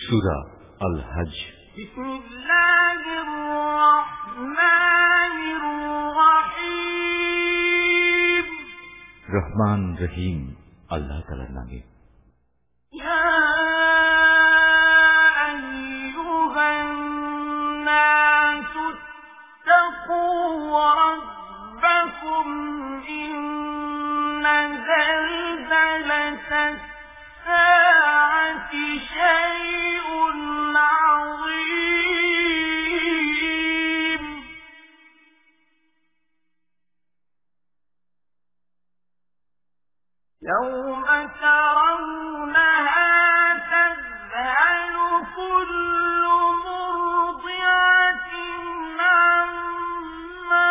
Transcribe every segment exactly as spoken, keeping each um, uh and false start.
সূরা আল হজ। বিসমিল্লাহির রহমানির রহিম। রহমান রহিম আল্লাহ তাআলার নামে। ইয়া আইয়ুহান নাসু তাকু রাব্বাকুম ইন্না যালজালাতাস সাআতি শাইউন আযীম। ইয়াওমা তারাউনাহা তাযহালু কুল্লু মুরদি'াতিন আম্মা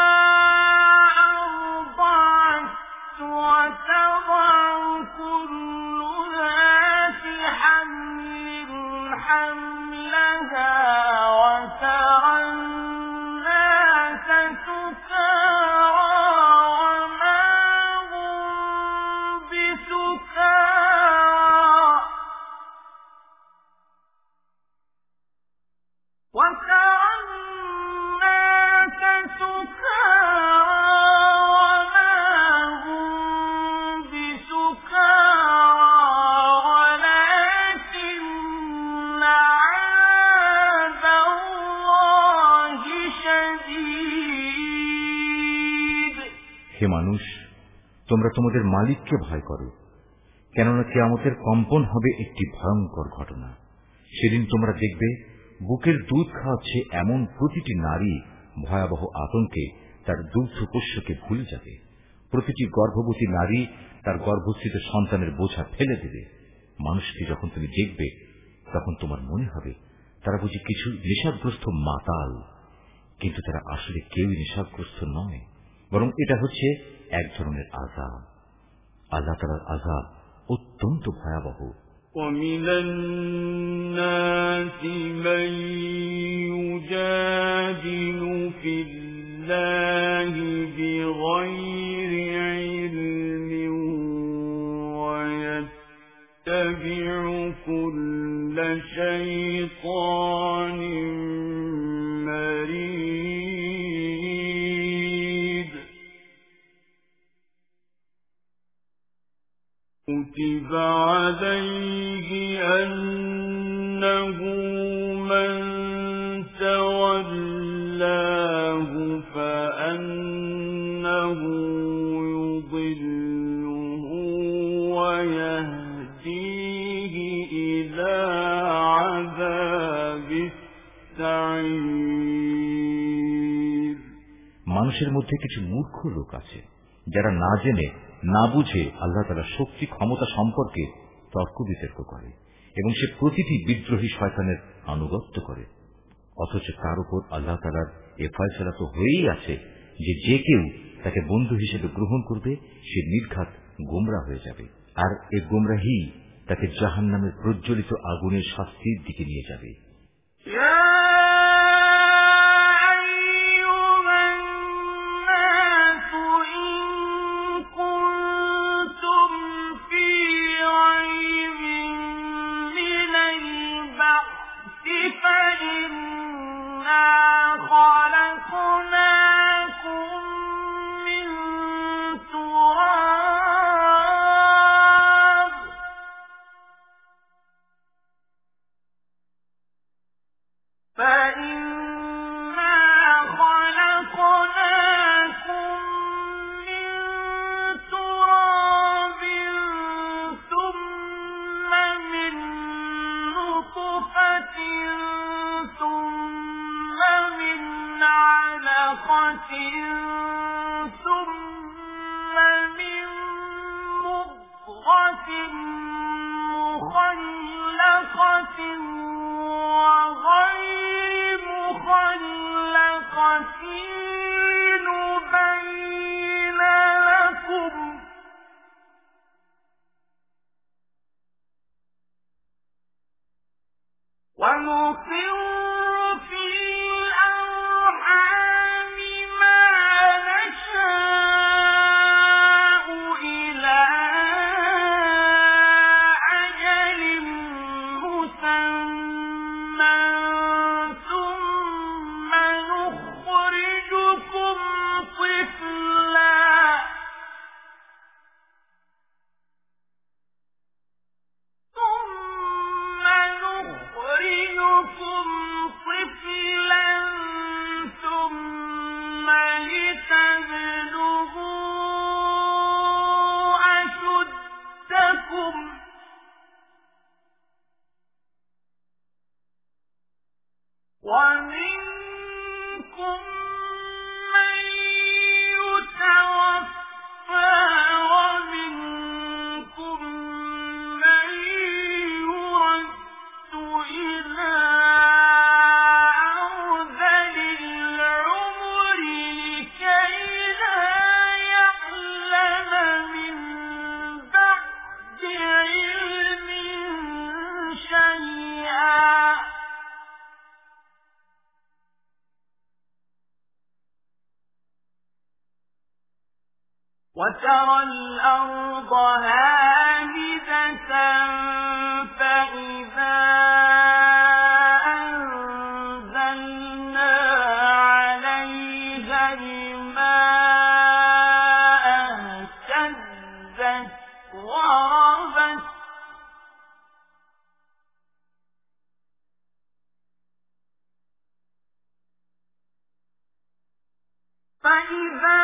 আরضعت ওয়া তাضa'u কুল্lu ذات حمل حملها وترى الناس سكارى وما هم بسكارى وترى الناس سكارى وما هم بسكارى ولكن عذاب الله شديد। হে মানুষ, তোমরা তোমাদের মালিককে ভয় করো, কেননা কিয়ামতের কম্পন হবে একটি ভয়ঙ্কর ঘটনা। সেদিন তোমরা দেখবে বুকের দুধ খাওয়াচ্ছে এমন প্রতিটি নারী ভয়াবহ আতঙ্কে তার দুগ্ধপোষ্যকে ভুলে যাবে। প্রতিটি গর্ভবতী নারী তার গর্ভস্থিত সন্তানের বোঝা ফেলে দেবে। মানুষকে যখন তুমি দেখবে তখন তোমার মনে হবে তারা বুঝি কিছু নেশাগ্রস্ত মাতাল, কিন্তু তারা আসলে কেউই নেশাগ্রস্ত নয়, বরং এটা হচ্ছে এক ধরনের আযাব। আল্লাহ তাআলার আযাব অত্যন্ত ভয়াবহ। وَمِنَ النَّاسِ مَن يُجَادِلُ فِي اللَّهِ بِغَيْرِ عِلْمٍ وَيَتَّبِعُ كُلَّ شَيْطَانٍ مَرِيدٍ كُتِبَ عَلَيْهِ أَنَّهُ مَن تَوَلَّاهُ فَأَنَّهُ يُضِلُّهُ وَيَهْدِيهِ إِلَى عَذَابِ السَّعِيرِ। মানুষের মধ্যে কিছু মূর্খ লোক আছে যারা না জেনে না বুঝে আল্লাহ তাআলার শক্তি ক্ষমতা সম্পর্কে তর্ক বিতর্ক করে এবং সে প্রতিটি বিদ্রোহী শয়তানের আনুগত্য করে। অথচ তার উপর আল্লাহ তাআলার এ ফয়সালা তো হয়েই আছে যে যে কেউ তাকে বন্ধু হিসেবে গ্রহণ করবে সে নির্ঘাত গোমরা হয়ে যাবে, আর এ গোমরাহি তাকে জাহান্নামের প্রজ্বলিত আগুনের শাস্তির দিকে নিয়ে যাবে। أَنْ وترى الأرض هامدة فإذا أنزلنا عليها الماء اهتزت وربت فإذا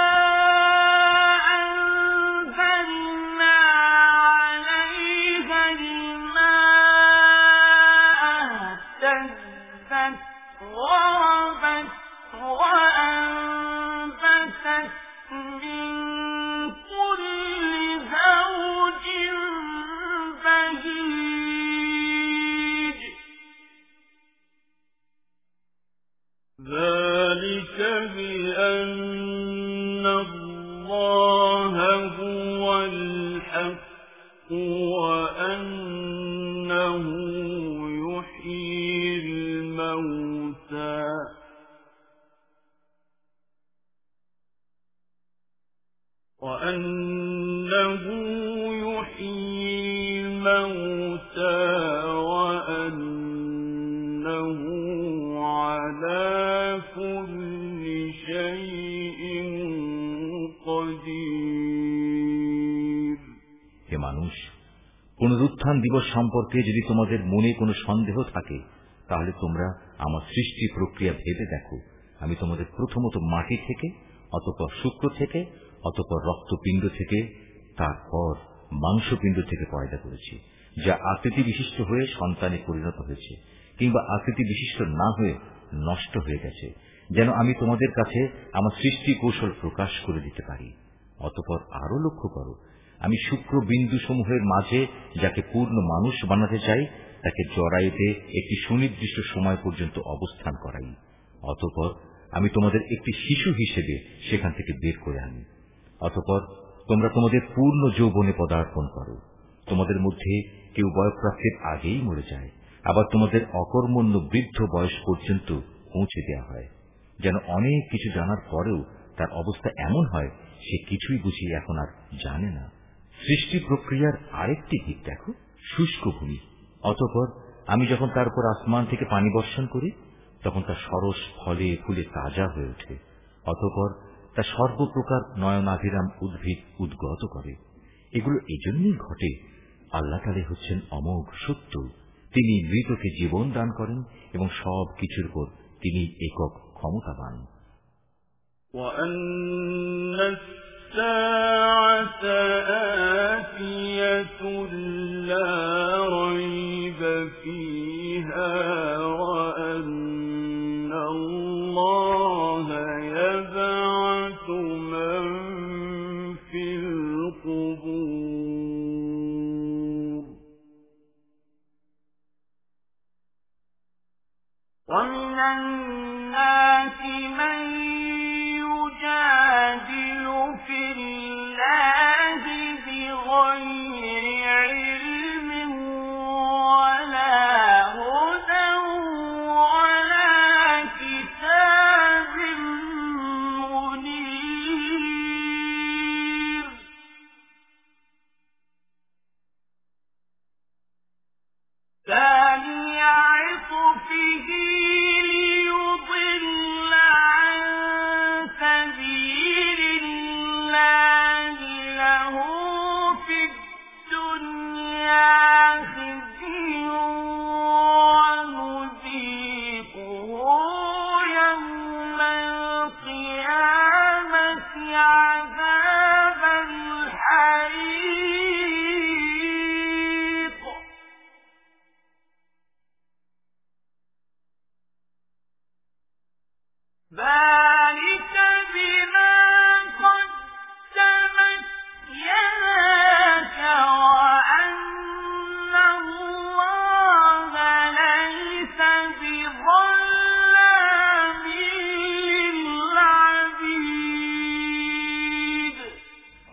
ذلك بأن الله هو الحق وأنه يحيي الموتى وأنه يحيي الموتى وأنه على كل شيء قدير। হে মানুষ, পুনরুত্থান দিবস সম্পর্কে যদি তোমাদের মনে কোনো সন্দেহ থাকে, তাহলে তোমরা আমার সৃষ্টি প্রক্রিয়া ভেবে দেখো। আমি তোমাদের প্রথমত মাটি থেকে, অতঃপর শুক্র থেকে, অতঃপর রক্তপিণ্ড থেকে, তারপর মাংসপিণ্ড থেকে পয়দা করেছি, যা আকৃতি বিশিষ্ট হয়ে সন্তানে পরিণত হয়েছে, কিংবা আকৃতি বিশিষ্ট না হয়ে নষ্ট হয়ে গেছে, যেন আমি তোমাদের কাছে আমার সৃষ্টি কৌশল প্রকাশ করে দিতে পারি। অতঃপর আরো লক্ষ্য করো, আমি শুক্র বিন্দু সমূহের মাঝে যাকে পূর্ণ মানুষ বানাতে চাই, তাকে জরায়ুতে একটি সুনির্দিষ্ট সময় পর্যন্ত অবস্থান করাই। অতঃপর আমি তোমাদের একটি শিশু হিসেবে সেখান থেকে বের করে আনি। অতঃপর তোমরা তোমাদের পূর্ণ যৌবনে পদার্পণ করো। তোমাদের মধ্যে কেউ বয়ঃপ্রাপ্তির আগেই মরে যায়, আবার তোমাদের অকর্মণ্য বৃদ্ধ বয়স পর্যন্ত পৌঁছে দেওয়া হয়, যেন অনেক কিছু জানার পরেও তার অবস্থা এমন হয় সে কিছুই বুঝি এখন আর জানে না। সৃষ্টি প্রক্রিয়ার আরেকটি দিক দেখো, শুষ্ক ভূমি। অতঃপর আমি যখন তার উপর আসমান থেকে পানি বর্ষণ করি, তখন তা সরস ফলে ফুলে তাজা হয়ে ওঠে। অতঃপর তা সর্বপ্রকার নয়নাভিরাম উদ্ভিদ উদ্গত করে। এগুলো এজন্যই ঘটে, আল্লাহ তাআলা হচ্ছেন অমোঘ সত্য। তিনি মৃতকে জীবন দান করেন এবং সব কিছুর উপর তিনি একক ক্ষমতাবান। وَأَنَّ السَّاعَةَ آتِيَةٌ لَا رَيْبَ فِيهَا وَأَنَّ اللَّهَ يَبْعَثُ مَن فِي الْقُبُورِ وَمِنَ النَّاسِ مَن يُجَادِلُ فِي اللَّهِ بِغَيْرِ عِلْمٍ وَلَا هُدًى وَلَا كِتَابٍ مُنِيرٍ ثَانِيَ عِطْفِهِ لِيُضِلَّ عَن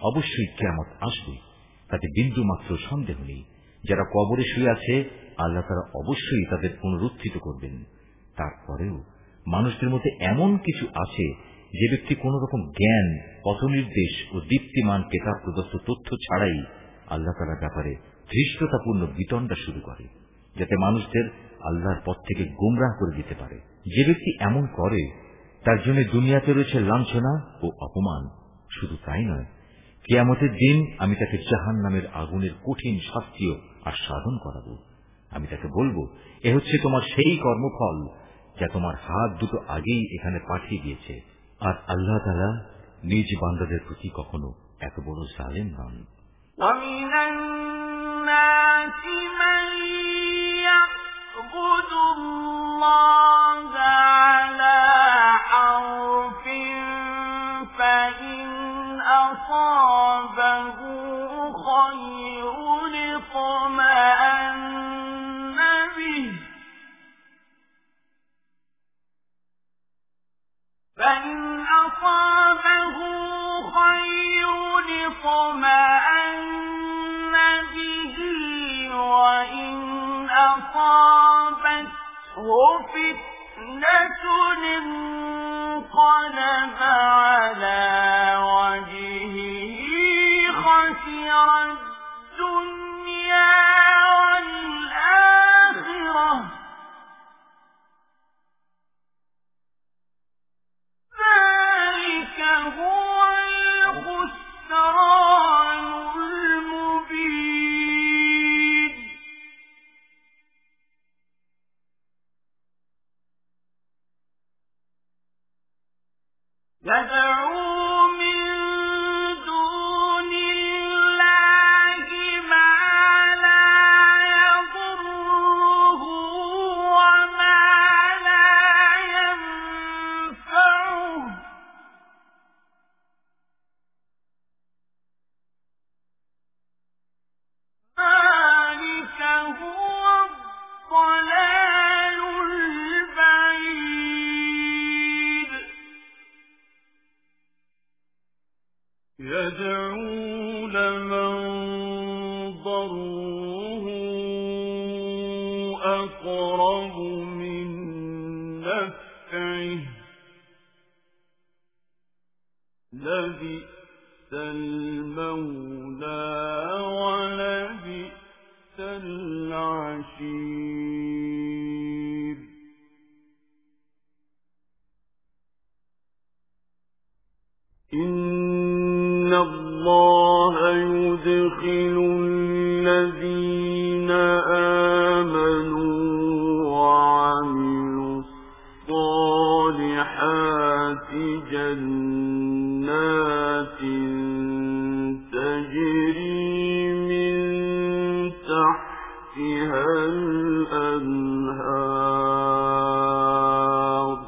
অবশ্যই কিয়ামত আসবে, তাতে বিন্দু মাত্র সন্দেহ নেই। যারা কবরে শুয়ে আছে আল্লাহ তারা অবশ্যই তাদের পুনরুত্থিত করবেন। তারপরেও মানুষদের মধ্যে এমন কিছু আছে যে ব্যক্তি কোন রকম জ্ঞান, পথনির্দেশ ও দীপ্তিমান কেতাব প্রদত্ত তথ্য ছাড়াই আল্লাহ তাআলার ব্যাপারে ধৃষ্টতাপূর্ণ বিতণ্ডা শুরু করে, যাতে মানুষদের আল্লাহর পথ থেকে গোমরাহ করে দিতে পারে। যে ব্যক্তি এমন করে তার জন্য দুনিয়াতে রয়েছে লাঞ্ছনা ও অপমান। শুধু তাই নয়, কিয়ামতের দিন আমি তাকে জাহান্নামের আগুনের কঠিন শাস্তিও আস্বাদন করাবো। আমি তাকে বলবো, এ হচ্ছে তোমার সেই কর্মফল যা তোমার হাত দুটো আগেই এখানে পাঠিয়ে দিয়েছে। আর আল্লাহ তাআলা নিজ বান্দাদের প্রতি কখনো এত বড় জালেম নন। وَمِنَ النَّاسِ مَن يَعْبُدُ اللَّهَ عَلَى حَرْفٍ فَإِنْ أَصَابَهُ خَيْرٌ اطْمَأَنَّ بِهِ فَإِنْ أَصَابَهُ خَيْرٌ اطْمَأَنَّ بِهِ وَإِنْ أَصَابَتْهُ فِتْنَةٌ انقَلَبَ عَلَى وَجْهِهِ خَسِرَ الدُّنْيَا وَالْآخِرَةَ ذَلِكَ هُوَ الْخُسْرَانُ الْمُبِينُ. يَدْعُو مِن دُونِ اللَّهِ مَا لَا يَضُرُّهُ وَمَا لَا يَنفَعُهُ ذَلِكَ هُوَ الضَّلَالُ الْبَعِيدُ. يَدْعُو لَمَن ضَرُّهُ أَقْرَبُ مِن نَّفْعِهِ لَبِئْسَ الْمَوْلَىٰ وَلَبِئْسَ الْعَشِيرُ. إِنَّ اللَّهَ يُدْخِلُ الَّذِينَ آمَنُوا وَعَمِلُوا الصَّالِحَاتِ جَنَّاتٍ تَجْرِي مِن تَحْتِهَا الْأَنْهَارُ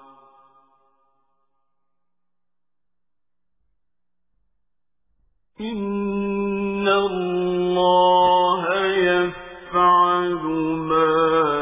إِنَّ اللَّهَ يَفْعَلُ مَا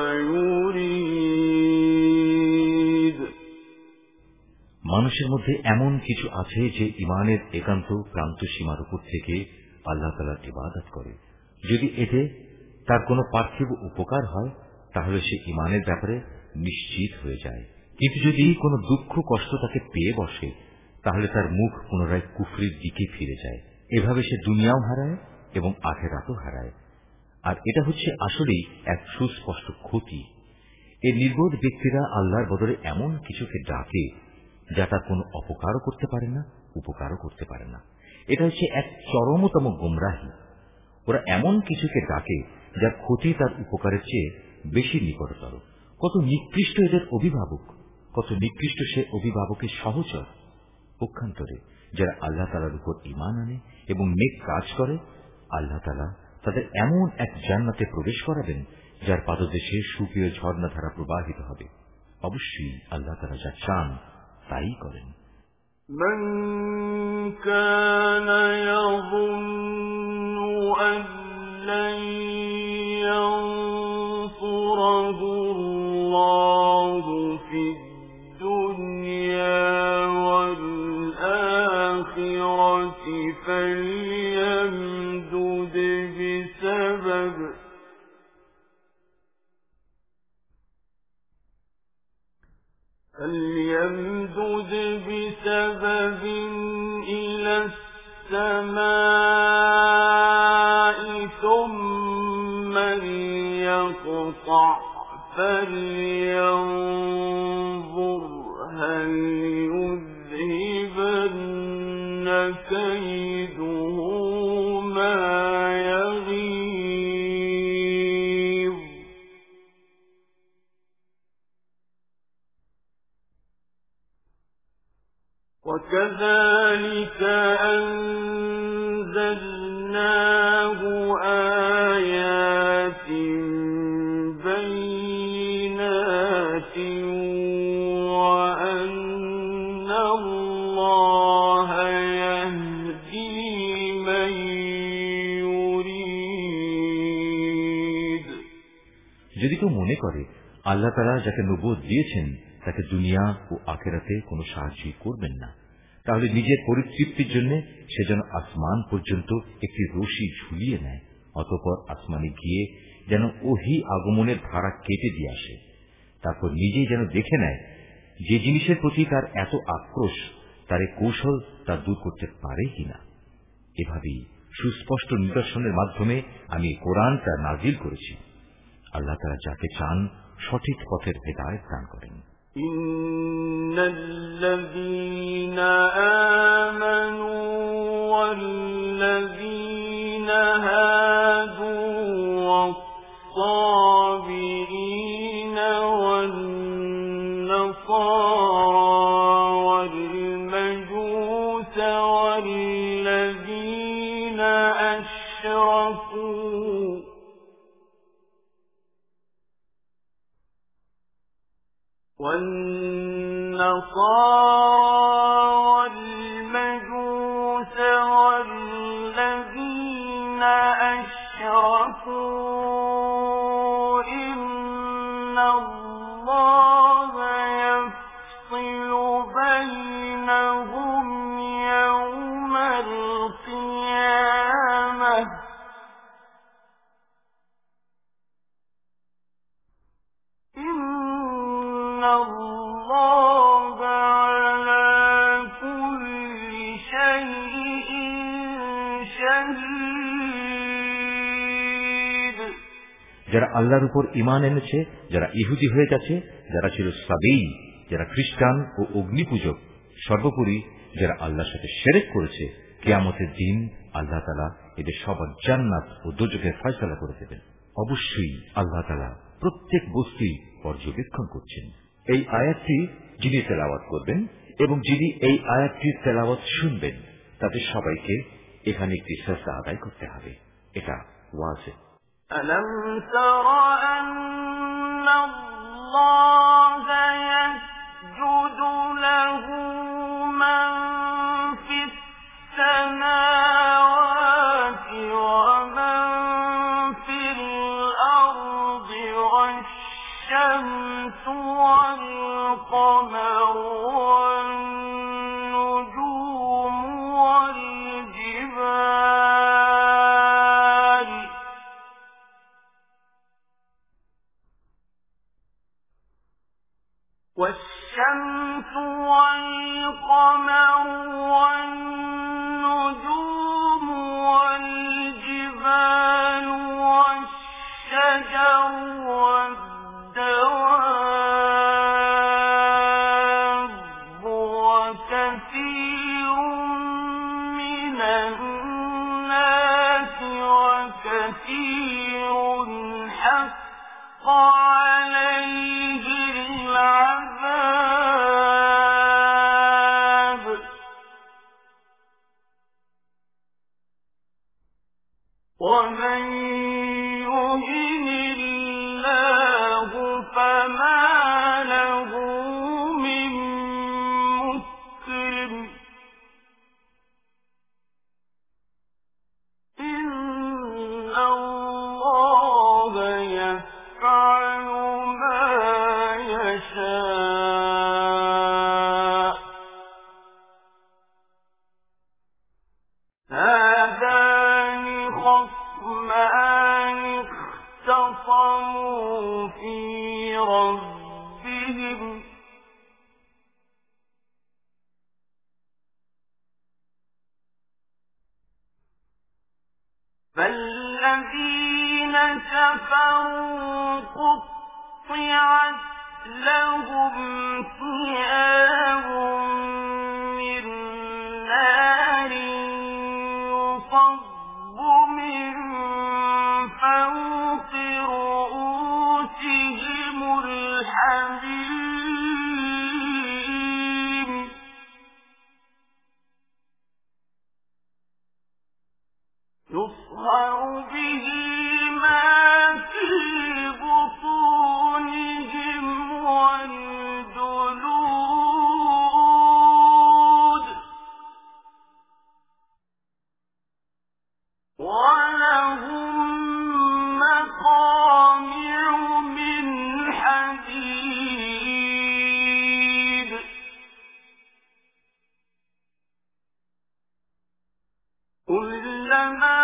يُرِيدُ. মানুষের মধ্যে এমন কিছু আছে যে ঈমানের একান্ত প্রান্ত সীমার উপর থেকে আল্লাহ তাআলার ইবাদত করে। যদি এতে তার কোনো পার্থিব উপকার হয় তাহলে সে ঈমানের ব্যাপারে নিশ্চিত হয়ে যায়, কিন্তু যদি কোনো দুঃখ কষ্ট তাকে পেয়ে বসে তাহলে তার মুখ পুনরায় কুফরির দিকে ফিরে যায়। এভাবে সে দুনিয়াও হারায় এবং আখিরাতও হারায়। আর এটা হচ্ছে আসলেই এক সুস্পষ্ট ক্ষতি। এই নির্বোধ ব্যক্তিরা আল্লাহর বদলে এমন কিছুকে ডাকে যা তার কোনো অপকারও করতে পারে না, উপকারও করতে পারে না। এটা হচ্ছে এক চরমতম গোমরাহি। ওরা এমন কিছুকে ডাকে যার ক্ষতি তার উপকারের চেয়ে বেশি নিকটতর। কত নিকৃষ্ট এদের অভিভাবক, কত নিকৃষ্ট সে অভিভাবকের সহচর। পক্ষান্তরে যারা আল্লাহ তাআলার উপর ঈমান আনে এবং নেক কাজ করে, আল্লাহ তাআলা তাদের এমন এক জান্নাতে প্রবেশ করাবেন যার পাদদেশে সুপ্রিয় ঝর্ণাধারা প্রবাহিত হবে। অবশ্যই আল্লাহ তাআলা যা চান তাই করেন। من كان يظن أن لن ينصره الله في الدنيا والآخرة فل فليمدد بسبب إلى السماء ثم ليقطع فلينظر هل يذهبن كيده ما يغيظ وكذلك أنزلناه آيات بينات وأن الله يهدي من يريد। যদি কেউ মনে করে আল্লাহ তাআলা যাকে নবুয়ত দিয়েছেন তাকে দুনিয়া ও আখিরাতে কোনো সাহায্য করবেন না, তাহলে নিজের পরিতৃপ্তির জন্য সে যেন আসমান পর্যন্ত একটি রশি ঝুলিয়ে নেয়, অতঃপর আসমানে গিয়ে যেন ওহী আগমনের ধারা কেটে দিয়ে আসে, তারপর নিজেই যেন দেখে নেয় যে জিনিসের প্রতি তার এত আক্রোশ তার কৌশল তা দূর করতে পারে কিনা। এভাবেই সুস্পষ্ট নিদর্শনের মাধ্যমে আমি কোরআনটা নাজিল করেছি। আল্লাহ তাআলা যাকে চান সঠিক পথের হেদায়েত দান করেন। إن الذين آمنوا والذين هادوا والصابئين والنصارى والمجوس والذين أشركوا والنصارى والمجوس والذين أشركوا إن الله يفصل بينهم يوم القيامة إن الله على كل شيء شهيد। যারা আল্লাহর উপর ঈমান এনেছে, যারা ইহুদি হয়ে গেছে, যারা ছিল সাবেঈ, যারা খ্রিস্টান ও অগ্নিপূজক, সর্বোপরি যারা আল্লাহর সাথে শিরক করেছে, কিয়ামতের দিন আল্লাহ তাআলা এদের সবার জান্নাত ও দোজখের ফয়সালা করে দেবেন। অবশ্যই আল্লাহ তাআলা প্রত্যেক বস্তুই পর্যবেক্ষণ করছেন। এই আয়াতটি যিনি তেলাওয়াত করবেন এবং যিনি এই আয়াতটির তেলাওয়াত শুনবেন তাদের সবাইকে এখানে একটি সাজদা আদায় করতে হবে। এটা ওয়াজিব। ألم تر أن الله يسجد له من في السماوات ومن في الأرض والشمس والقمر والنجوم والجبال والشمس والقمر والنجوم والجبال والشجر والدواب وكثير من الناس وكثير حق عليه العذاب ومن يهن الله فما له من مكرم إن الله يفعل ما يشاء هذان خصمان اختصموا في ربهم كفروا قطعت لهم ثياب من نار يصب من فوق رؤوسهم الحميم يصهر به ما في بطونهم والجلود ولهم مقامع من حديد كلما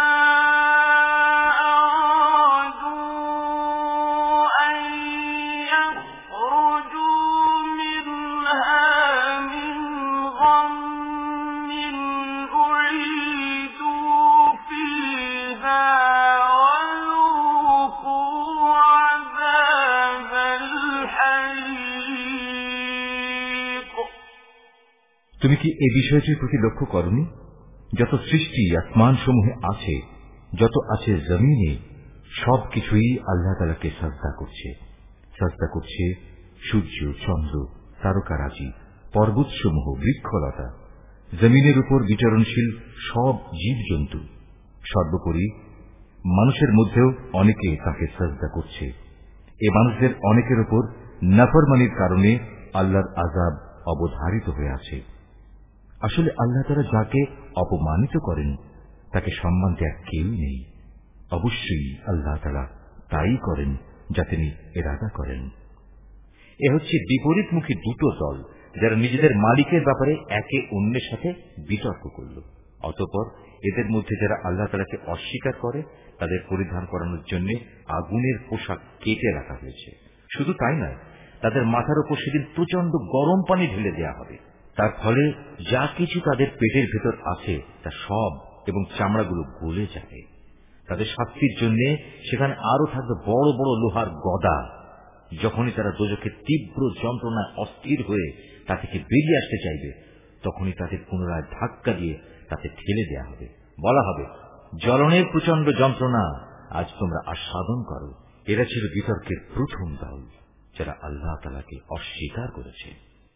তুমি কি এই বিষয়টির প্রতি লক্ষ্য করনি? যত সৃষ্টি আসমান সমূহে আছে, যত আছে জমিনে, সবকিছুই আল্লাহ তাআলাকে সাজদা করছে। সাজদা করছে সূর্য, চন্দ্র, তারকারাজি, পর্বতসমূহ, বৃক্ষলতা, জমিনের উপর বিচরণশীল সব জীবজন্তু, সর্বোপরি মানুষের মধ্যেও অনেকে তাকে সাজদা করছে। এ মানুষদের অনেকের উপর নাফরমানির কারণে আল্লাহর আযাব অবধারিত হয়ে আছে। আসলে আল্লাহ তাআলা যাকে অপমানিত করেন তাকে সম্মান দেওয়ার কেউ নেই। অবশ্যই আল্লাহ তাআলা তাই করেন যা তিনি ইরাদা করেন। এ হচ্ছে বিপরীতমুখী দুটো দল, যারা নিজেদের মালিকের ব্যাপারে একে অন্যের সাথে বিতর্ক করল। অতঃপর এদের মধ্যে যারা আল্লাহ তাআলাকে অস্বীকার করে তাদের পরিধান করানোর জন্য আগুনের পোশাক কেটে রাখা হয়েছে। শুধু তাই নয়, তাদের মাথার উপর সেদিন প্রচন্ড গরম পানি ঢেলে দেওয়া হবে। তার ফলে যা কিছু তাদের পেটের ভেতর আছে তা সব এবং চামড়াগুলো গলে যাবে। তাদের শাস্তির জন্য সেখানে আরো থাকবে বড় বড় লোহার গদা। যখনই তারা দোজখের তীব্র যন্ত্রণায় অস্থির হয়ে তা থেকে বেরিয়ে আসতে চাইবে, তখনই তাদের পুনরায় ধাক্কা দিয়ে তাতে ঠেলে দেওয়া হবে। বলা হবে, জ্বলনের প্রচন্ড যন্ত্রণা আজ তোমরা আস্বাদন করো। এরা ছিল বিতর্কের প্রথম দল, যারা আল্লাহ তাআলাকে অস্বীকার করেছে।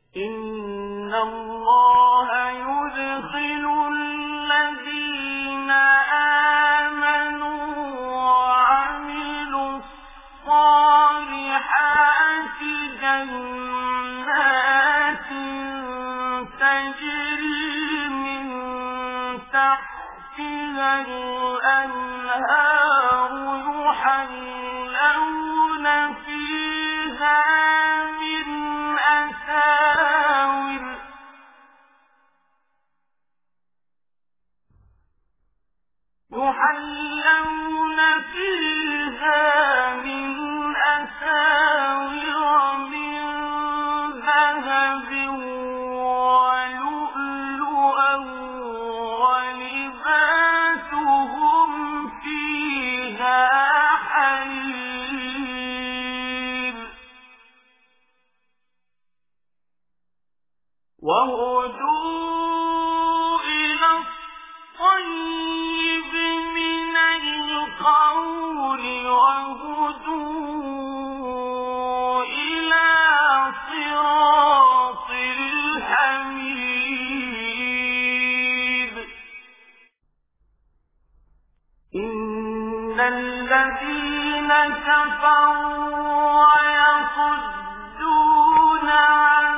إن الله يدخل الذين آمنوا وعملوا الصالحات جنات تجري من تحتها الأنهار يحلون فيها من أساور يحلون فيها من أساور من ذهب ولؤلؤا ولباسهم فيها حرير وهدوا إلى الطيب من القول وهدوا إلى صراط الحميد إن الذين كفروا ويصدون عن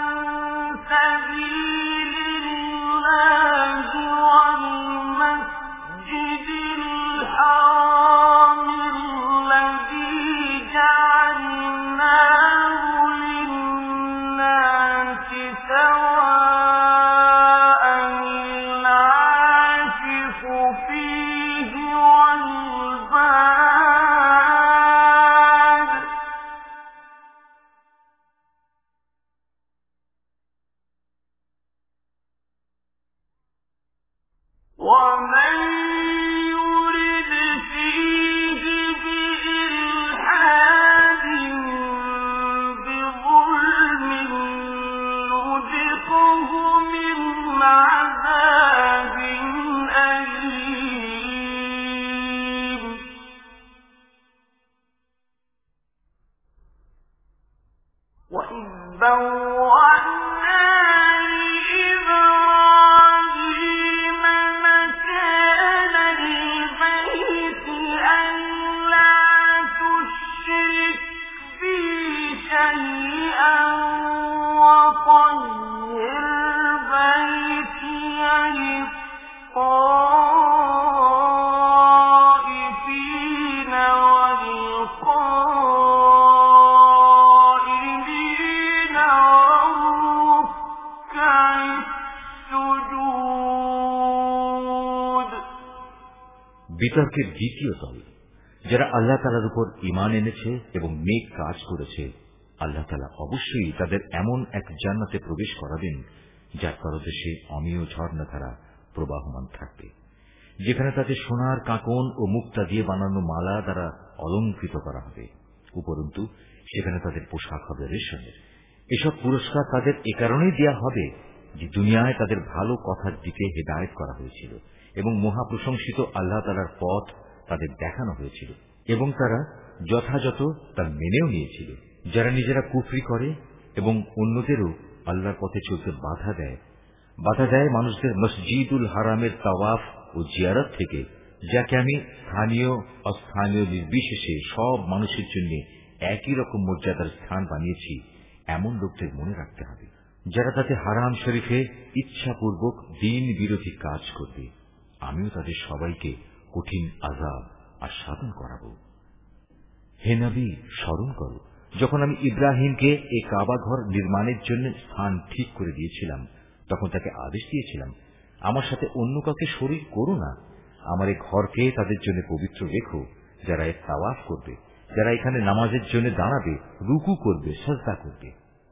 سبيل الله والمسجد الحرام الذي جعلناه للناس سواء العاكف فيه والباد বিতর্কের দ্বিতীয় দল যারা আল্লাহ তাআলার উপর ঈমান এনেছে এবং নেক কাজ করেছে, আল্লাহ তাআলা অবশ্যই তাদের এমন এক জান্নাতে প্রবেশ করাবেন যার তলদেশে অমেয় ঝর্ণাধারা প্রবাহমান থাকবে, যেখানে তাদের সোনার কাঁকন ও মুক্তা দিয়ে বানানো মালা দ্বারা অলঙ্কৃত করা হবে। উপরন্তু সেখানে তাদের পোশাক হবে রেশমের। এসব পুরস্কার তাদের এ কারণেই দেয়া হবে যে দুনিয়ায় তাদের ভালো কথার দিকে হেদায়েত করা হয়েছিল এবং মহাপ্রশংসিত আল্লাহ তাআলার পথ তাদের দেখানো হয়েছিল এবং তারা যথাযথ তা মেনেও নিয়েছিল। যারা নিজেরা কুফরি করে এবং অন্যদেরও আল্লাহর পথে চলতে বাধা দেয় বাধা দেয় মানুষদের মসজিদুল হারামের তাওয়াফ ও জিয়ারত থেকে, যাকে আমি স্থানীয় অস্থানীয় নির্বিশেষে সব মানুষের জন্য একই রকম মর্যাদার স্থান বানিয়েছি, এমন লোকদের মনে রাখতে হবে যারা তাতে হারাম শরীফে ইচ্ছাপূর্বক দ্বীন বিরোধী কাজ করবে। আমিও তাদের সবাইকে কঠিন আযাব আস্বাদন করাবো। হে নবী, স্মরণ করো যখন আমি ইব্রাহিমকে এই কাবা ঘর নির্মাণের জন্য স্থান ঠিক করে দিয়েছিলাম, তখন তাকে আদেশ দিয়েছিলাম, আমার সাথে অন্য কাউকে শরীক করো না, আমার এই ঘরকে তাদের জন্য পবিত্র রেখো, যারা এর তাওয়াফ করবে, যারা এখানে নামাজের জন্য দাঁড়াবে, রুকু করবে, সাজদা করবে।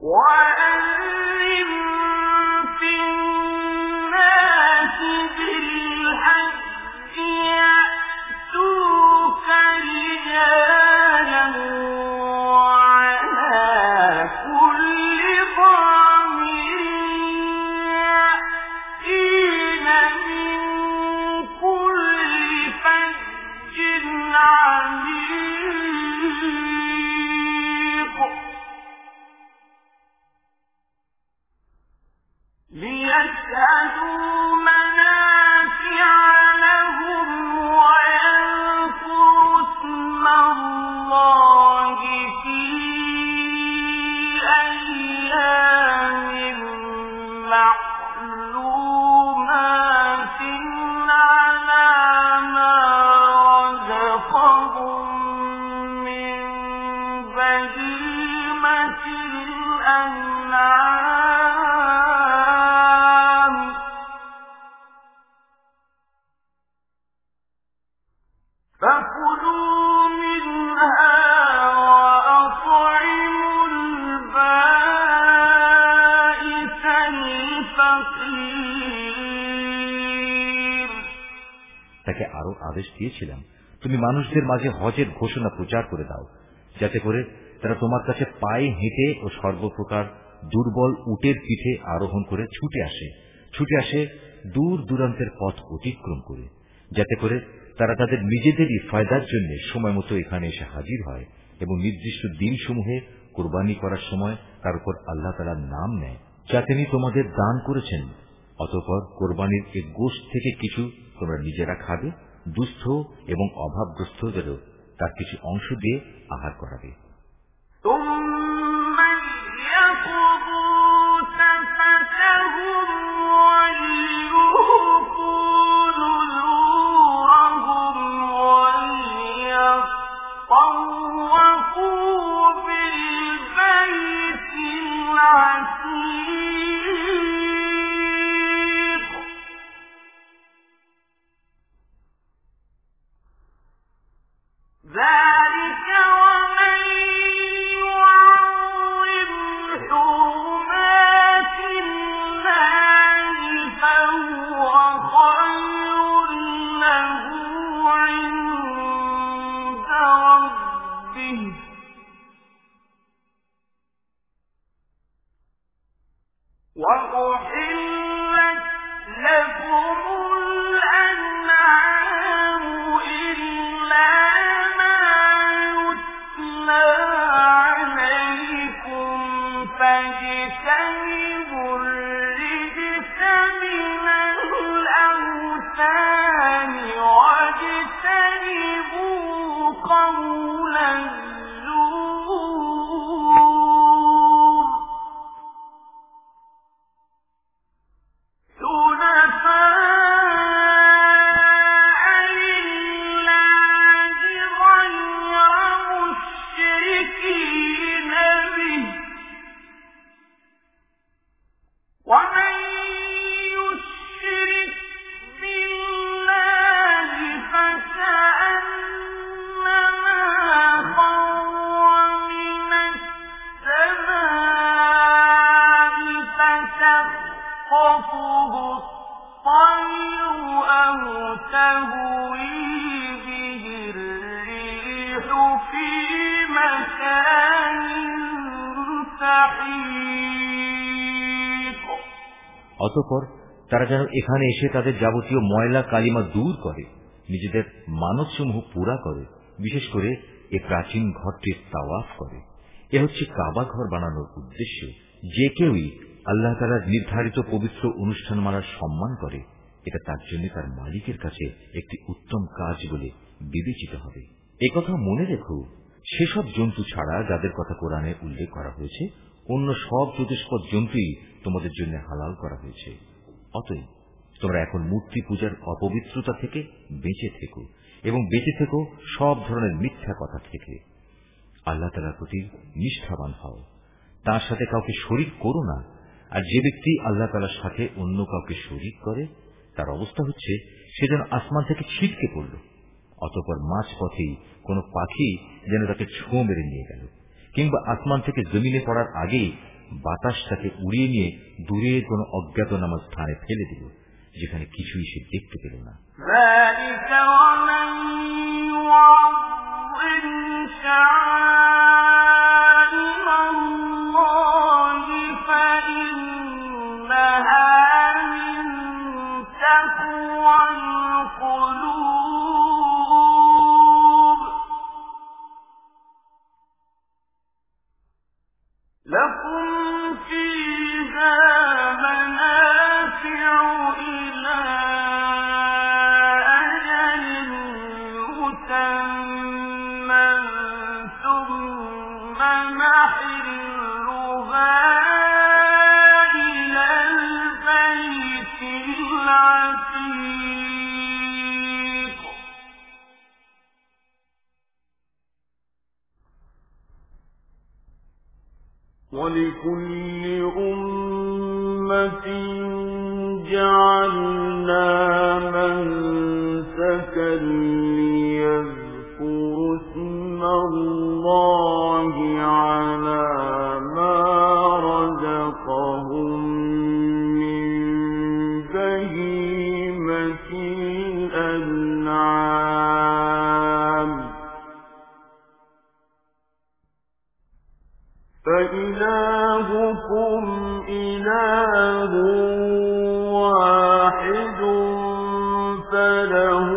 তাকে আরো আদেশ দিয়েছিলাম, তুমি মানুষদের মাঝে হজের ঘোষণা প্রচার করে দাও, যাতে করে তারা তোমার কাছে পায়ে হেঁটে ও সর্বপ্রকার দুর্বল উটের পিঠে আরোহণ করে ছুটে আসে ছুটে আসে দূর দূরান্তের পথ অতিক্রম করে, যাতে করে তারা তাদের নিজেদেরই ফায়দার জন্য সময় মতো এখানে এসে হাজির হয় এবং নির্দিষ্ট দিনসমূহে কোরবানি করার সময় তার উপর আল্লাহ তাআলার নাম নেয়, যা তিনি তোমাদের দান করেছেন। অতঃপর কোরবানির এই গোশত থেকে কিছু তোমরা নিজেরা খাবে, দুস্থ এবং অভাবগ্রস্তদেরও তার কিছু অংশ দিয়ে আহার করাবে। تلقفه الطير أو تهوي به الريح في مكان سحيق অতঃপর তারা যেন এখানে এসে তাদের যাবতীয় ময়লা কালিমা দূর করে, নিজেদের মানবসমূহ পুরা করে, বিশেষ করে এ প্রাচীন ঘরটির তাওয়াফ করে। এ হচ্ছে কাবা ঘর বানানোর উদ্দেশ্য। যে কেউই আল্লাহ তাআলার নির্ধারিত পবিত্র অনুষ্ঠানমালার সম্মান করে, এটা তার জন্য তার মালিকের কাছে একটি উত্তম কাজ বলে বিবেচিত হবে। একথা মনে রেখো, সেসব জন্তু ছাড়া যাদের কথা কোরআনে উল্লেখ করা হয়েছে, অন্য সব চতুষ্পদ জন্তুই তোমাদের জন্য হালাল করা হয়েছে। অতএব তোমরা এখন মূর্তি পূজার অপবিত্রতা থেকে বেঁচে থেকো এবং বেঁচে থেকো সব ধরনের মিথ্যা কথা থেকে। আল্লাহ তাআলার প্রতি নিষ্ঠাবান হও, তার সাথে কাউকে শরীক করো না। আর যে ব্যক্তি আল্লাহ তাআলার সাথে অন্য কাউকে শরীক করে, তার অবস্থা হচ্ছে সে যেন আসমান থেকে ছিটকে পড়ল, অতঃপর মাঝ পথেই কোন পাখি যেন তাকে ছোঁ মেরে নিয়ে গেল, কিংবা আসমান থেকে জমিনে পড়ার আগেই বাতাস তাকে উড়িয়ে নিয়ে দূরের কোন অজ্ঞাতনামা স্থানে ফেলে দিল, যেখানে কিছুই সে দেখতে পেল না। لكم فيها منافع إلى أجل مسمى ثم محلها إلى البيت العتيق ولكل أمة جعلنا منسكا ليذكروا اسم الله على ما رزقهم من بهيمة الأنعام فإلهكم إله واحد فله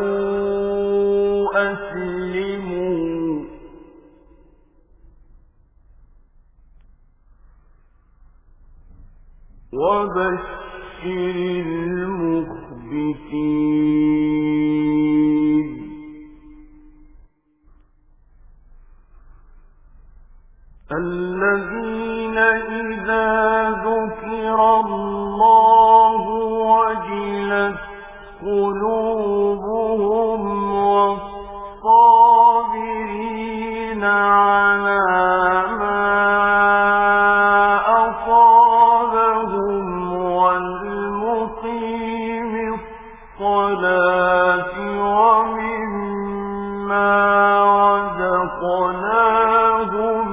أسلموا وبشر المخبتين الذين إذا ذكر الله وجلت قلوبهم والصابرين على ما أصابهم والمقيم الصلاة ومما رزقناهم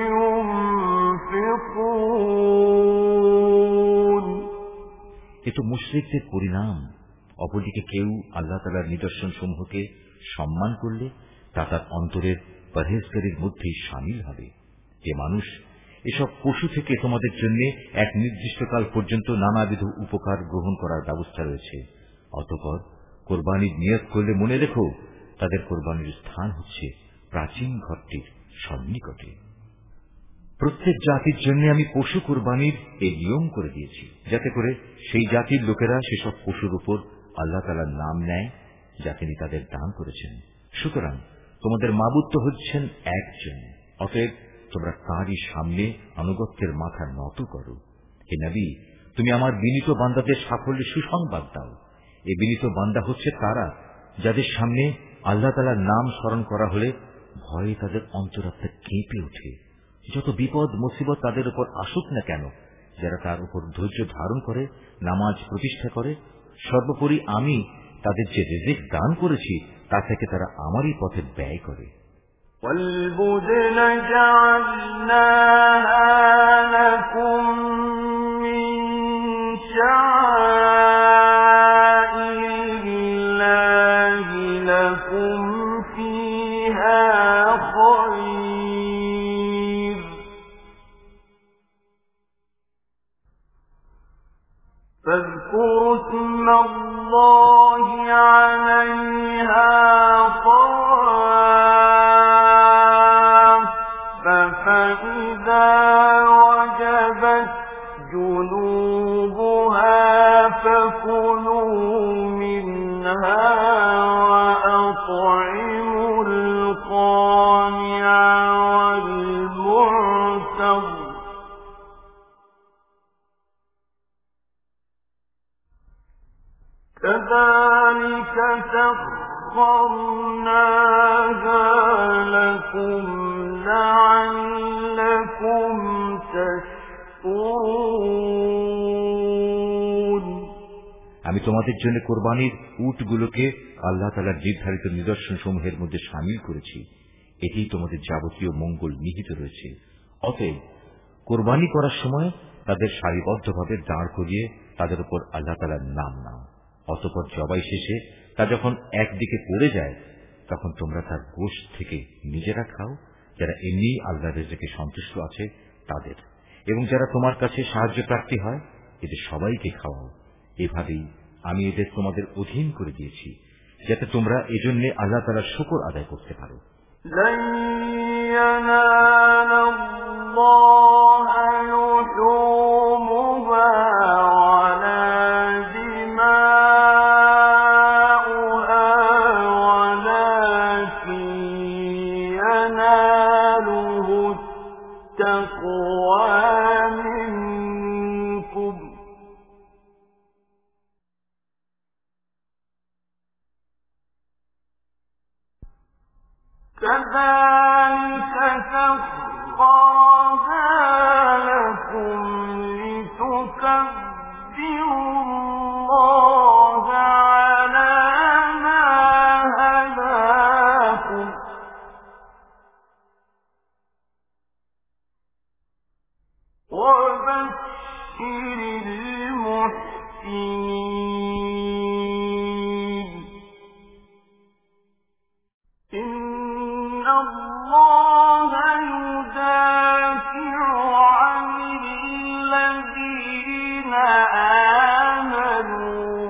এ তো মুশরিকদের পরিণাম। অপরদিকে কেউ আল্লাহ তাআলার নিদর্শন সমূহকে সম্মান করলে তা তার অন্তরের পরহেজগারির মধ্যেই শামিল হবে। যে মানুষ এসব পশু থেকে তোমাদের জন্য এক নির্দিষ্ট কাল পর্যন্ত নানাবিধ উপকার গ্রহণ করার ব্যবস্থা রয়েছে, অতঃপর কোরবানির নিয়ত করলে মনে রেখো তাদের কোরবানির স্থান হচ্ছে প্রাচীন ঘরটির সন্নিকটে। প্রত্যেক জাতির জন্য আমি পশু কোরবানির এই নিয়ম করে দিয়েছি, যাতে করে সেই জাতির লোকেরা সেসব পশুর উপর আল্লাহ তাআলার নাম নেয় যা তিনি তাদের দান করেছেন। সুতরাং তোমাদের মাবুদ তো হচ্ছেন একজন, অতএব তোমরা তাঁরই সামনে আনুগত্যের মাথা নত করো। হে নবী, তুমি আমার বিনীত বান্দাদের সাফল্যের সুসংবাদ দাও। এই বিনীত বান্দা হচ্ছে তারা যাদের সামনে আল্লাহ তাআলার নাম স্মরণ করা হলে ভয়ে তাদের অন্তরাত্মা কেঁপে ওঠে। যত বিপদ মুসিবত তাদের উপর আসুক না কেন, যারা তার উপর ধৈর্য ধারণ করে, নামাজ প্রতিষ্ঠা করে, সর্বোপরি আমি তাদের যে রিজিক দান করেছি তা থেকে তারা আমারই পথে ব্যয় করে। والبدن جعلناها لكم من شعائر فاذكروا اسم الله عليها صواف فإذا وجبت جنوبها فكلوا منها وأطعموا القانع والمعتر كذلك سخرناها لكم لعلكم تشكرون আমি তোমাদের জন্য কোরবানির উটগুলোকে আল্লাহ তাআলার নির্ধারিত নিদর্শন সমূহের মধ্যে শামিল করেছি। এটিই তোমাদের যাবতীয় মঙ্গল নিহিত রয়েছে। অতএব কোরবানি করার সময় তাদের সারিবদ্ধভাবে দাঁড় করিয়ে তাদের উপর আল্লাহ তাআলার নাম নাও। অতঃপর জবাই শেষে তা যখন একদিকে পড়ে যায় তখন তোমরা তার গোশত থেকে নিজেরা খাও, যারা এমনি আল্লাহর রিজকে সন্তুষ্ট আছে তাদের, এবং যারা তোমার কাছে সাহায্য প্রার্থী হয় এদের সবাইকে খাওয়াও। এভাবেই আমি এদের তোমাদের অধীন করে দিয়েছি যাতে তোমরা এজন্য আল্লাহ তাআলার শুকর আদায় করতে পারো। لن ينال الله لحومها ولا دماؤها ولكن يناله التقوى منكم كذلك سخرها لكم لتكبروا الله على ما هداكم وبشر المحسنين إن الله يدافع عن الذين آمنوا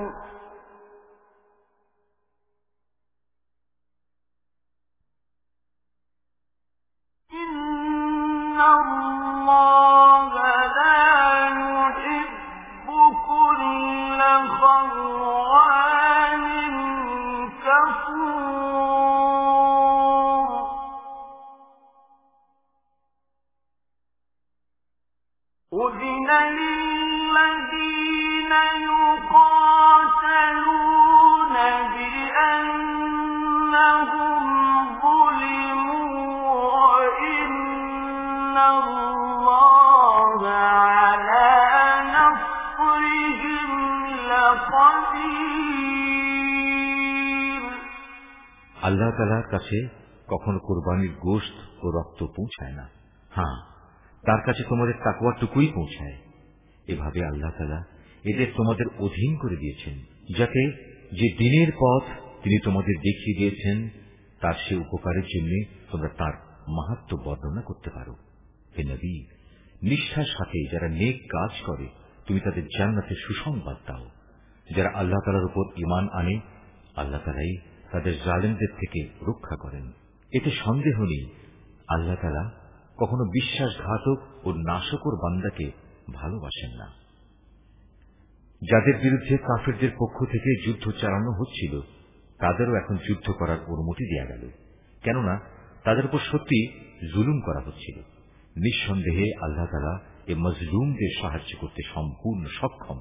إن الله لا يحب كل خوان كفور أذن للذين يقاتلون بأنهم ظلموا وإن الله على نصرهم لقدير আল্লাহ তাআলার কাছে কখনো কুরবানির গোশত ও রক্ত পৌঁছায় না, হ্যাঁ তার কাছে তোমাদের তাকওয়াটুকুই পৌঁছায়। এভাবে আল্লাহ তাআলা এদের তোমাদের অধীন করে দিয়েছেন যাতে যে দিনের পথ তিনি তোমাদের দেখিয়ে দিয়েছেন তার সে উপকারের জন্য তোমরা তার মাহাত্ম্য বর্ণনা করতে পারো। হে নবী, নিষ্ঠার সাথে যারা নেক কাজ করে তুমি তাদের জান্নাতের সুসংবাদ দাও। যারা আল্লাহ তাআলার উপর ঈমান আনে আল্লাহ তাআলাই তাদের জালেমদের থেকে রক্ষা করেন। এতে সন্দেহ নেই আল্লাহ তাআলা কখনো বিশ্বাসঘাতক ও নাশকর বান্দাকে ভালোবাসেন না। যাদের বিরুদ্ধে কাফেরদের পক্ষ থেকে যুদ্ধ চালানো হচ্ছিল তাদেরও এখন যুদ্ধ করার অনুমতি দেয়া গেল, কেননা তাদের উপর সত্যি জুলুম করা হচ্ছিল। নিঃসন্দেহে আল্লাহ তাআলা এ মজলুমদের সাহায্য করতে সম্পূর্ণ সক্ষম।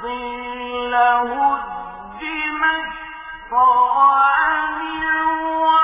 لهدمت صوامع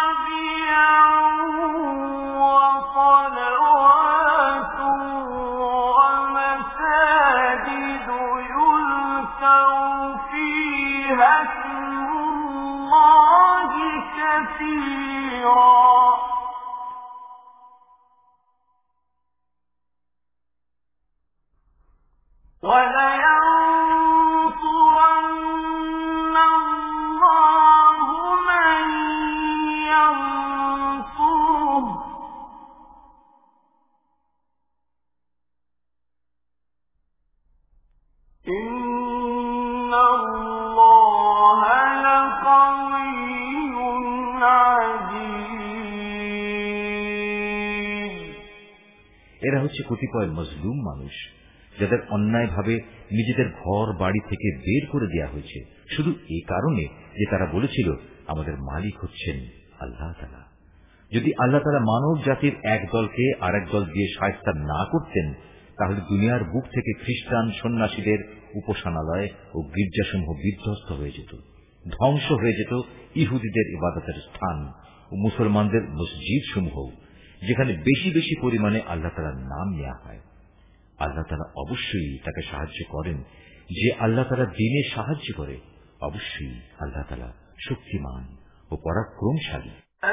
এরা হচ্ছে কতিপয় মজলুম মানুষ, যাদের অন্যায়ভাবে নিজেদের ঘর বাড়ি থেকে বের করে দেওয়া হয়েছে শুধু এই কারণে যে তারা বলেছিল আমাদের মালিক হচ্ছেন আল্লাহ তাআলা। যদি আল্লাহ তাআলা মানব জাতির এক দলকে আরেক দল দিয়ে শায়েস্তা না করতেন, তাহলে দুনিয়ার বুক থেকে খ্রিস্টান সন্ন্যাসীদের উপাসনালয় ও গির্জাসমূহ বিধ্বস্ত হয়ে যেত, ধ্বংস হয়ে যেত ইহুদিদের ইবাদতের স্থান ও মুসলমানদের মসজিদ সমূহ, যেখানে বেশি বেশি পরিমাণে আল্লাহ তাআলার নাম নেওয়া হয়। আল্লাহ তাআলা অবশ্যই তাকে সাহায্য করেন। যে আল্লাহ তাআলা দ্বীনে সাহায্য করে, অবশ্যই আল্লাহ তাআলা শক্তিমান ও পরাক্রমশালী।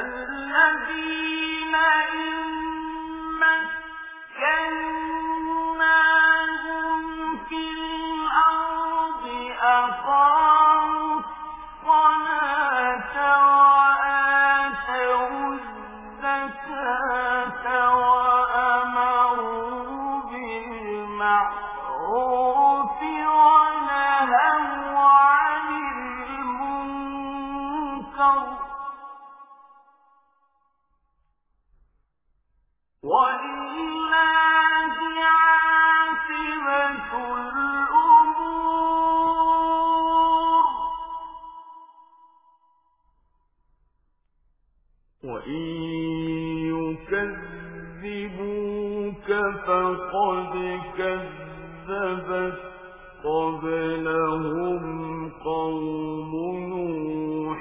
فقد كذبت قبلهم قوم نوح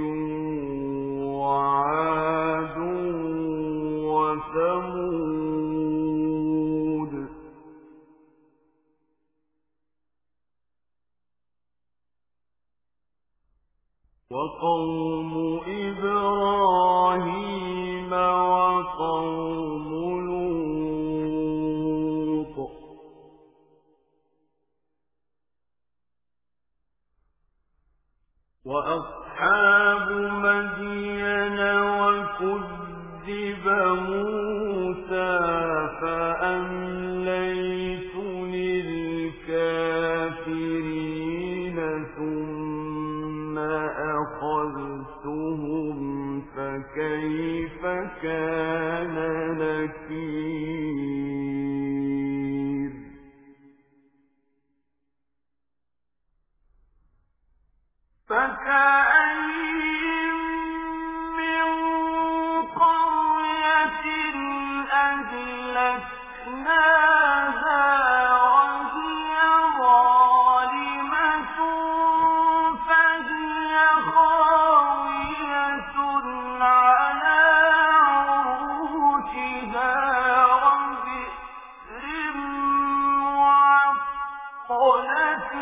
وعاد وثمود وقوم إبراهيم وقوم وأصحاب مدين وكذب موسى فأمليت للكافرين ثم أخذتهم فكيف كان نكير فكأين من قرية أهلكناها وهي ظالمة فهي خاوية على عروشها وبئر معطلة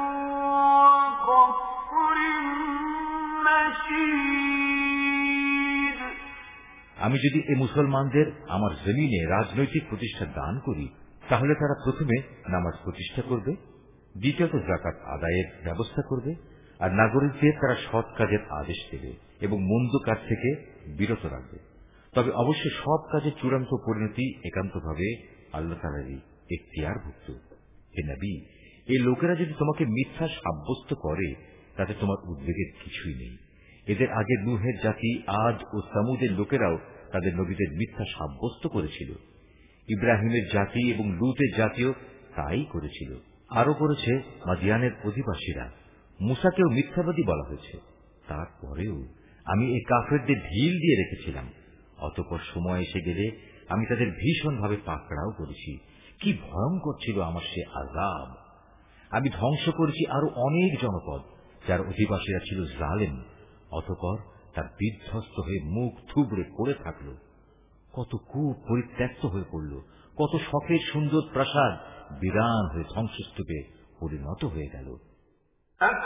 আমি যদি এ মুসলমানদের আমার জমিনে রাজনৈতিক প্রতিষ্ঠা দান করি, তাহলে তারা প্রথমে নামাজ প্রতিষ্ঠা করবে, দ্বিতীয়ত যাকাত আদায়ের ব্যবস্থা করবে, আর নাগরিকদের তারা সৎ কাজের আদেশ দেবে এবং মন্দ কাজ থেকে বিরত রাখবে। তবে অবশ্য সব কাজের চূড়ান্ত পরিণতি একান্তভাবে আল্লাহ তাআলারই এখতিয়ারভুক্ত। হে নবী, এই লোকেরা যদি তোমাকে মিথ্যা সাব্যস্ত করে, তাতে তোমার উদ্বেগের কিছুই নেই। এদের আগে নূহের জাতি আদ ও সামুদের লোকেরাও তাদের নবীদের মিথ্যা সাব্যস্ত করেছিল। ইব্রাহিমের জাতি এবং লূতের জাতিও তাই করেছিল। আরো করেছে মাদিয়ানের অধিবাসীরা। মুসাকেও মিথ্যাবাদী বলা হয়েছে। তারপরেও আমি এই কাফেরদের ঢিল দিয়ে রেখেছিলাম। অতঃপর সময় এসে গেলে আমি তাদের ভীষণভাবে পাকড়াও করেছি। কি ভয়ঙ্কর ছিল আমার সে আযাব! আমি ধ্বংস করেছি আরো অনেক জনপদ, যার অধিবাসীরা ছিল জালেম। অতঃপর তার বিধ্বস্ত হয়ে মুখ থুবড়ে পড়ে থাকল। কত কূপ পরিত্যক্ত হয়ে পড়ল, কত শখের সুন্দর প্রাসাদ বিরান হয়ে ধ্বংসস্তূপে পরিণত হয়ে গেল। أفلم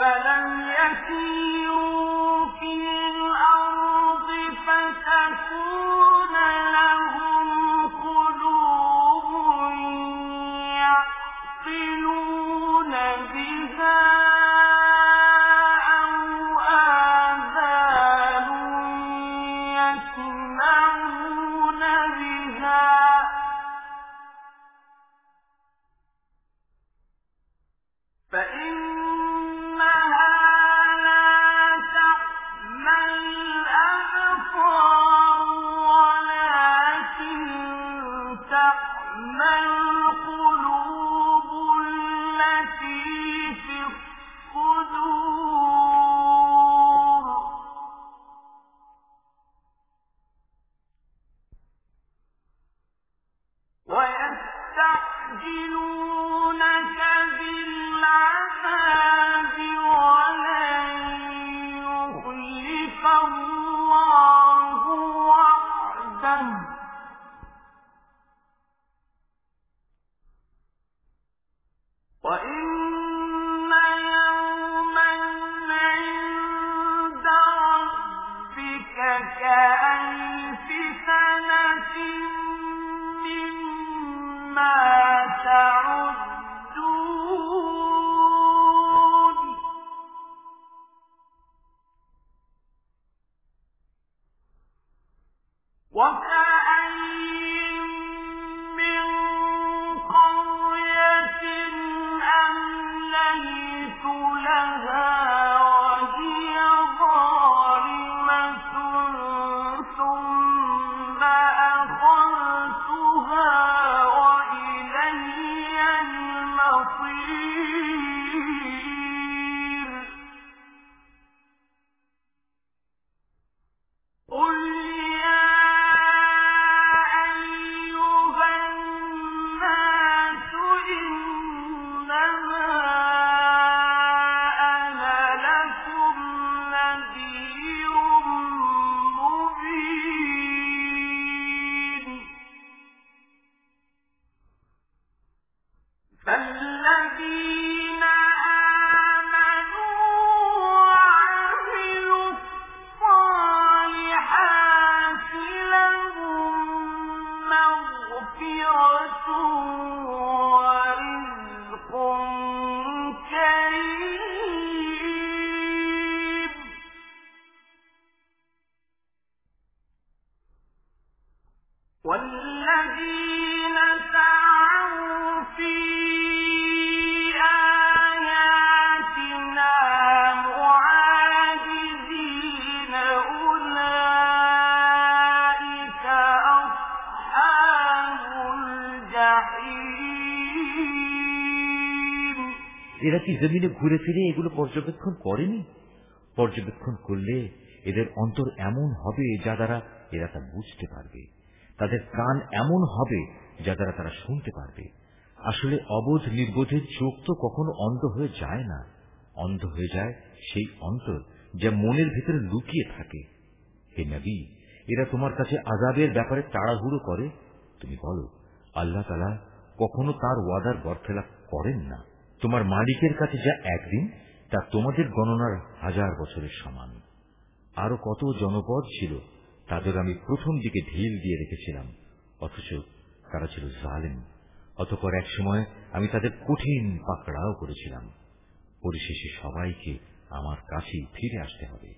এরা কি জমিনে ঘুরে ফিরে এগুলো পর্যবেক্ষণ করেনি? পর্যবেক্ষণ করলে এদের অন্তর এমন হবে যা দ্বারা এরা তা বুঝতে পারবে, তাদের কান এমন হবে যা দ্বারা তারা শুনতে পারবে। আসলে অবোধ নির্বোধের চোখ তো কখনো অন্ধ হয়ে যায় না, অন্ধ হয়ে যায় সেই অন্তর যা মনের ভিতরে লুকিয়ে থাকে। হে নবী, এরা তোমার কাছে আযাবের ব্যাপারে তাড়াহুড়ো করে। তুমি বলো, আল্লাহ তাআলা কখনো তার ওয়াদার বরখেলাপ করেন না। তোমার মালিকের কাছে যা একদিন, তা তোমাদের গণনার হাজার বছরের সমান। আরো কত জনপদ ছিল, তাদের আমি প্রথম দিকে ঢিল দিয়ে রেখেছিলাম, অথচ তারা ছিল জালেম। অতঃপর এক সময় আমি তাদের কঠিন পাকড়াও করেছিলাম। পরিশেষে সবাইকে আমার কাছেই ফিরে আসতে হবে।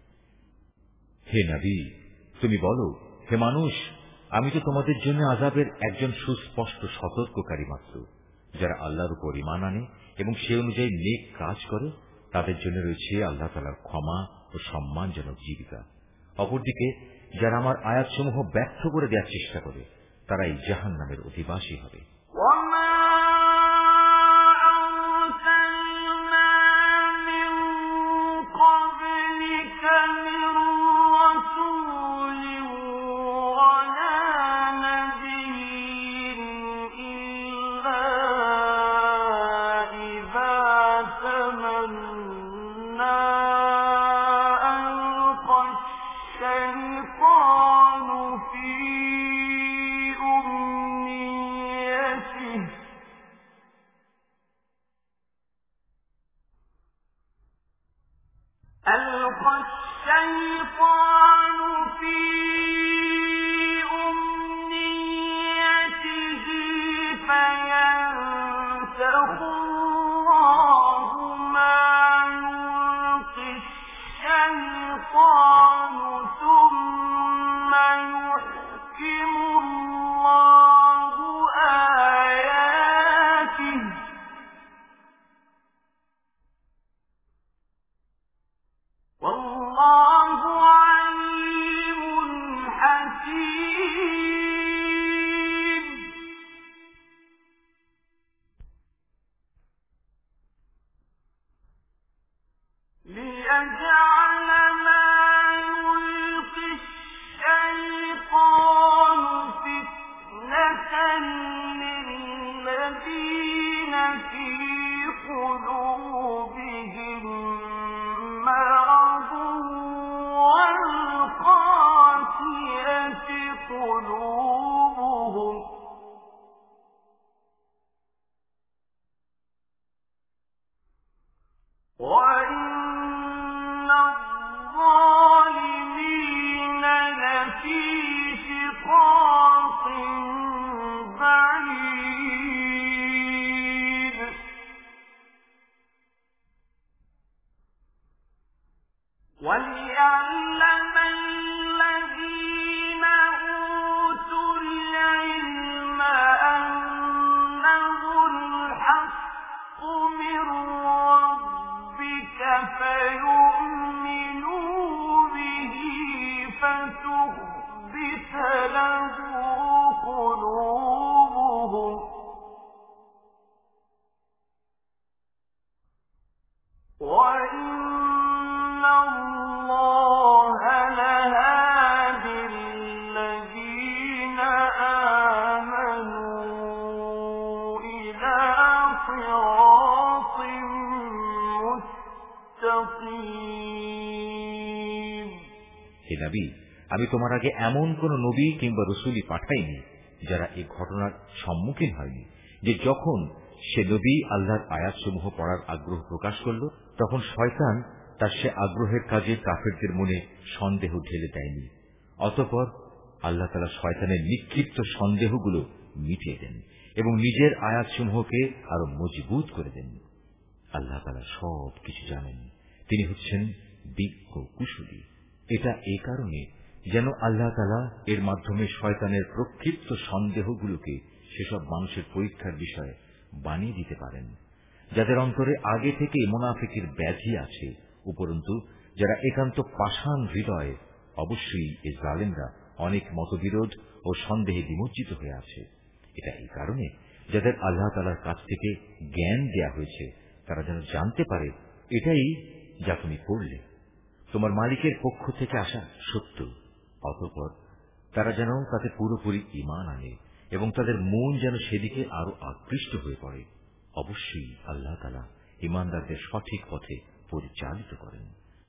হে নবী, তুমি বলো, হে মানুষ, আমি তো তোমাদের জন্য আযাবের একজন সুস্পষ্ট সতর্ককারী মাত্র। যারা আল্লাহর উপর ঈমান আনে এবং সে অনুযায়ী নেক কাজ করে, তাদের জন্য রয়েছে আল্লাহ তাআলার ক্ষমা ও সম্মানজনক জীবিকা। অপরদিকে যারা আমার আয়াতসমূহ ব্যর্থ করে দেওয়ার চেষ্টা করে, তারা এই জাহান্নামের অধিবাসী হবে। في أمنيته আমি তোমার আগে এমন কোন নবী কিংবা রসুলই পাঠাইনি যারা এই ঘটনার সম্মুখীন হয়নি যে যখন সে নবী আল্লাহর আয়াতসমূহ পড়ার আগ্রহ প্রকাশ করল তখন শয়তান তার সে আগ্রহের কাজে কাফেরদের মনে সন্দেহ ঢেলে দেয়নি। অতঃপর আল্লাহ তাআলা শয়তানের নিক্ষিপ্ত সন্দেহগুলো মিটিয়ে দেন এবং নিজের আয়াতসমূহকে আরো মজবুত করে দেন। আল্লাহ তাআলা সব কিছু জানেন, তিনি হচ্ছেন বিজ্ঞ কুশলী। এটা এই কারণে যেন আল্লাহ তাআলা এর মাধ্যমে শয়তানের প্রক্ষিপ্ত সন্দেহগুলোকে সেসব মানুষের পরীক্ষার বিষয়ে বানিয়ে দিতে পারেন যাদের অন্তরে আগে থেকে মুনাফিকের ব্যাধি আছে। উপরন্তু যারা একান্ত পাষাণ হৃদয়, অবশ্যই এই জালেমরা অনেক মতবিরোধ ও সন্দেহে বিমজ্জিত হয়ে আছে। এটা এই কারণে যাদের আল্লাহ তাআলার কাছ থেকে জ্ঞান দেয়া হয়েছে তারা যেন জানতে পারে এটাই যা তুমি পড়লে তোমার মালিকের পক্ষ থেকে আসা সত্য। অতঃপর তারা যেন তাতে পুরোপুরি ঈমান আনে এবং তাদের মন যেন সেদিকে আরো আকৃষ্ট হয়ে পড়ে। অবশ্যই আল্লাহ তাআলা ঈমানদারদের সঠিক পথে পরিচালিত করেন।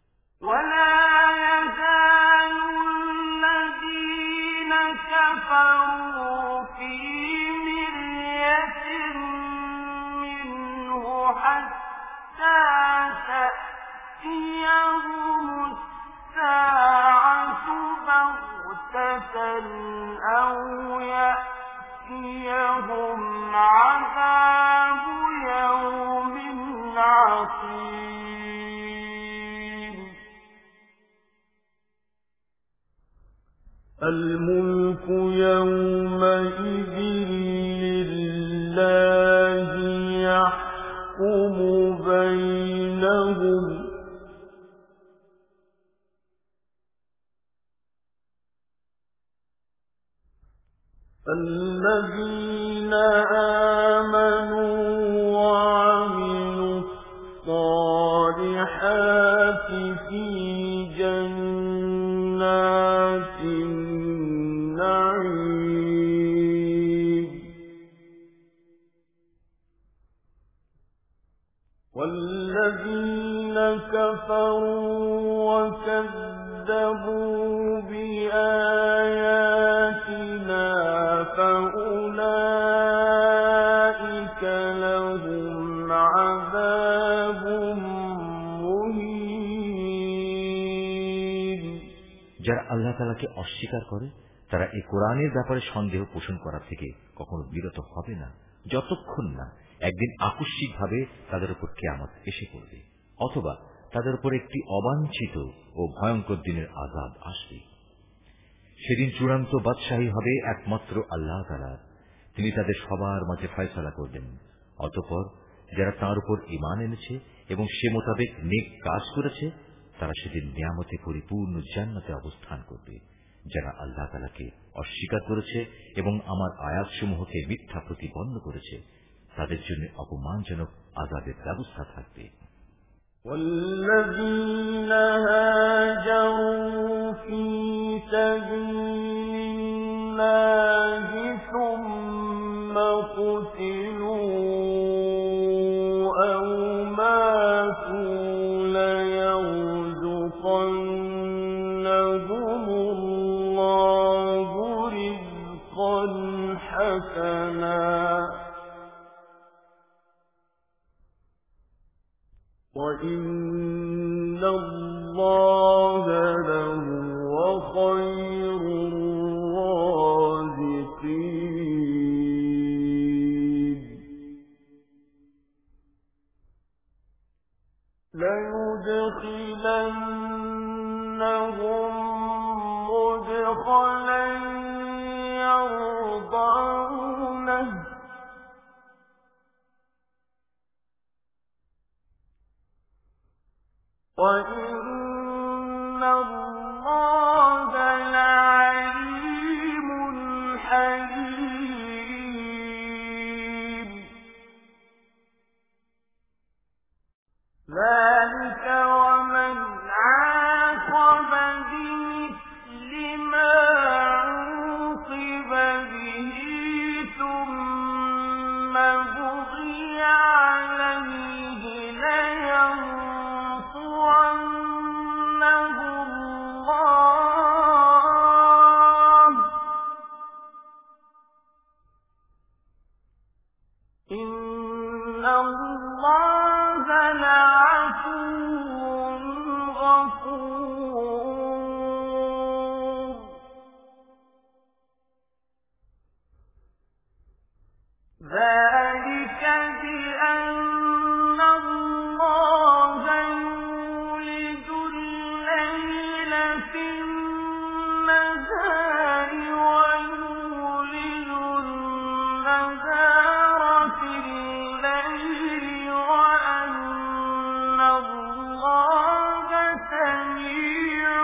أو يأتيهم عذاب يوم عقيم. الملك يومئذ لله يحكم بينهم الذين آمنوا وعملوا الصالحات في جنات النعيم والذين كفروا وكذبوا بآياتنا فأولئك لهم عذاب مهين. যারা আল্লাহ তাআলাকে অস্বীকার করে তারা এই কোরআনের ব্যাপারে সন্দেহ পোষণ করা থেকে কখনো বিরত হবে না, যতক্ষণ না একদিন আকস্মিকভাবে তাদের উপর কিয়ামত এসে পড়বে, অথবা তাদের উপর একটি অবাঞ্ছিত ও ভয়ঙ্কর দিনের আযাব আসবে। সেদিন চূড়ান্ত বাদশাহী হবে একমাত্র আল্লাহ তাআলার। তিনি তাদের সবার মাঝে ফয়সালা করবেন। অতঃপর যারা তাঁর উপর ঈমান এনেছে এবং সে মোতাবেক নেক কাজ করেছে তারা সেদিন নিয়ামতে পরিপূর্ণ জান্নাতে অবস্থান করবে। যারা আল্লাহ তাআলাকে অস্বীকার করেছে এবং আমার আয়াতসমূহকে মিথ্যা প্রতিপন্ন করেছে তাদের জন্য অপমানজনক আযাবের ব্যবস্থা থাকবে। والذين هاجروا في سبيل الله ثم قتلوا أو ماتوا ليرزقنهم الله رزقا حسنا وَإِنَّ اللَّهَ لَهُوَ خَيْرُ الرَّازِقِينَ لَيُدْخِلَنَّهُم مُّدْخَلًا يَرْضَوْنَهُ وَإِنَّ اللَّهَ لَعَلِيمٌ حَلِيمٌ ذَلِكَ وَمَنْ عَاقَبَ بِمِثْلِ مَا عُوقِبَ بِهِ ثُمَّ بُغِيَ عَلَيْهِ لَيَنصُرَنَّهُ اللَّهُ إِنَّ اللَّهَ لَعَفُوٌّ غَفُورٌ ذَلِكَ بِأَنَّ اللَّهَ يُولِجُ اللَّيْلَ فِي النَّهَارِ وَيُولِجُ النَّهَارَ فِي اللَّيْلِ وَأَنَّ اللَّهَ سَمِيعٌ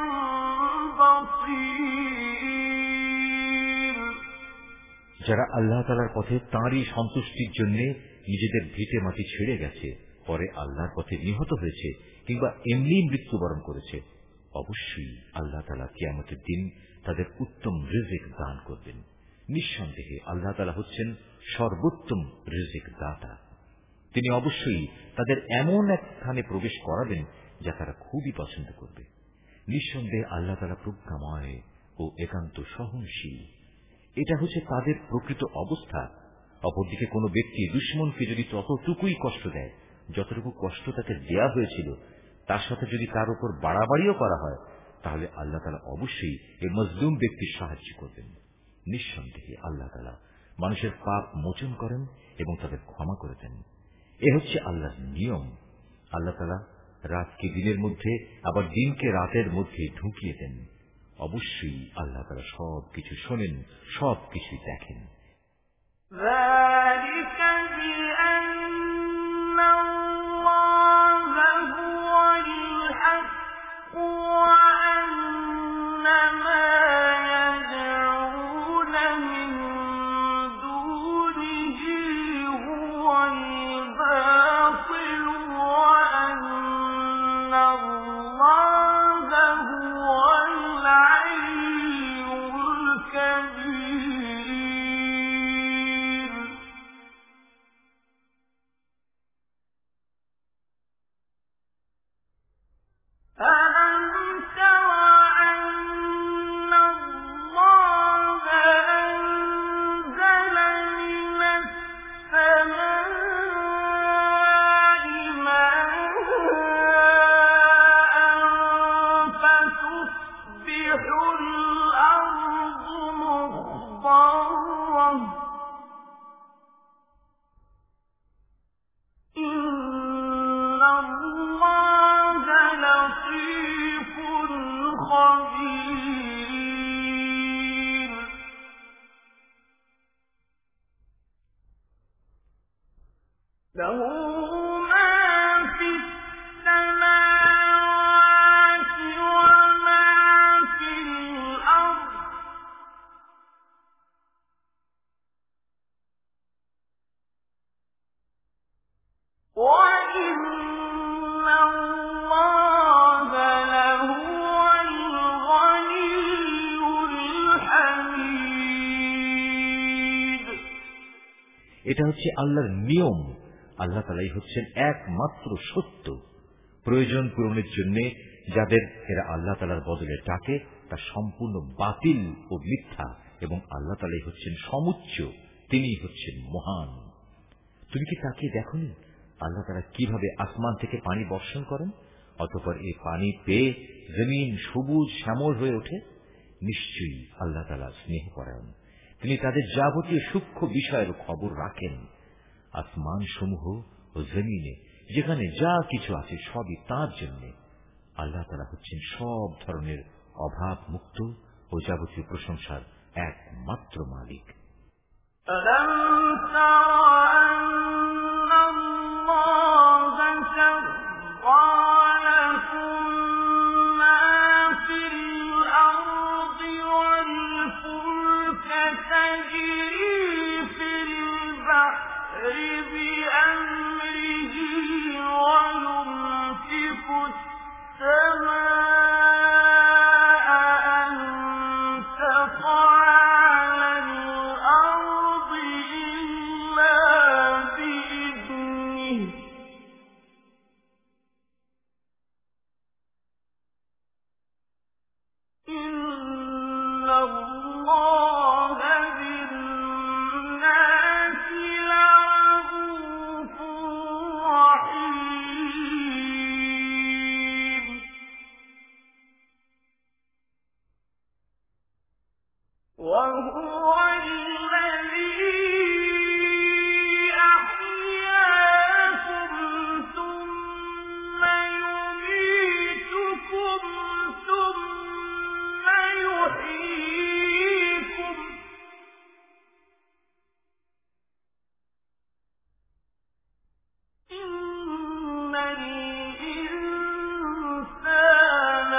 بَصِيرٌ যারা আল্লাহ তাআলার পথে তাঁরই সন্তুষ্টির জন্য নিজেদের ভিটে মাটি ছেড়ে গেছে, পরে আল্লাহর পথে নিহত হয়েছে কিংবা এমনি মৃত্যুবরণ করেছে, অবশ্যই আল্লাহ তাআলা কিয়ামতের দিন তাদের উত্তম রিজিক দান করবেন। নিঃসন্দেহে আল্লাহ তাআলা হচ্ছেন সর্বোত্তম রিজিক দাতা। তিনি অবশ্যই তাদের এমন এক স্থানে প্রবেশ করাবেন যা তারা খুবই পছন্দ করবে। নিঃসন্দেহে আল্লাহ তাআলা প্রজ্ঞাময় ও একান্ত সহনশীল। এটা হচ্ছে তাদের প্রকৃত অবস্থা। অপরদিকে কোনো ব্যক্তি দুশমনকে যদি ততটুকুই কষ্ট দেয় যতটুকু কষ্ট তাকে দেয়া হয়েছিল, তার সাথে যদি তার উপর বাড়াবাড়িও করা হয়, তাহলে আল্লাহ তাআলা অবশ্যই এই মজলুম ব্যক্তির সাহায্য করবেন। নিঃসন্দেহে আল্লাহ তাআলা মানুষের পাপ মোচন করেন এবং তাদের ক্ষমা করে দেন। এ হচ্ছে আল্লাহর নিয়ম। আল্লাহ তাআলা রাতকে দিনের মধ্যে আবার দিনকে রাতের মধ্যে ঢুকিয়ে দেন। অবশ্যই আল্লাহ তাআলা সবকিছু শোনেন, সবকিছু দেখেন। ذَلِكَ بِأَنَّ اللَّهَ هُوَ الْحَقُّ وَأَنَّ مَا يَدْعُونَ مِن دُونِهِ هُوَ الْبَاطِلُ وَأَنَّ اللَّهَ هُوَ الْعَلِيُّ الْكَبِيرُ أَلَمْ تَرَ أَنَّ اللَّهَ أَنزَلَ مِنَ السَّمَاءِ مَاءً خبير له ما في السماوات وما في الأرض وإن الله لهو الغني الحميد এটা হচ্ছে আল্লাহর নিয়ম। আল্লাহ তাআলাই হচ্ছেন একমাত্র সত্য। প্রয়োজন পূরণের জন্য যাদের এরা আল্লাহ তাআলার বদলে ডাকে তা সম্পূর্ণ বাতিল ও মিথ্যা, এবং আল্লাহ তাআলাই হচ্ছেন সমুচ্চ, তিনি হচ্ছেন মহান। তুমি কি তাকিয়ে দেখোনি আল্লাহ তাআলা কিভাবে আসমান থেকে পানি বর্ষণ করেন, অতঃপর এই পানি পেয়ে জমিন সবুজ শ্যামল হয়ে ওঠে? নিশ্চয়ই আল্লাহ তাআলা স্নেহপরায়ণ, তিনি তাদের যাবতীয় সূক্ষ্ম বিষয়ের খবর রাখেন। আসমান সমূহ ও জমিনে যেখানে যা কিছু আছে সবই তাঁর জন্য। আল্লাহ তাআলা হচ্ছেন সব ধরনের অভাব মুক্ত ও যাবতীয় প্রশংসার একমাত্র মালিক। بأمره ويمسك السماء أن تقع على الأرض إلا بإذنه إن الله بالناس لرؤوف رحيم وهو الذي أحياكم ثم يميتكم ثم يحييكم إن الإنسان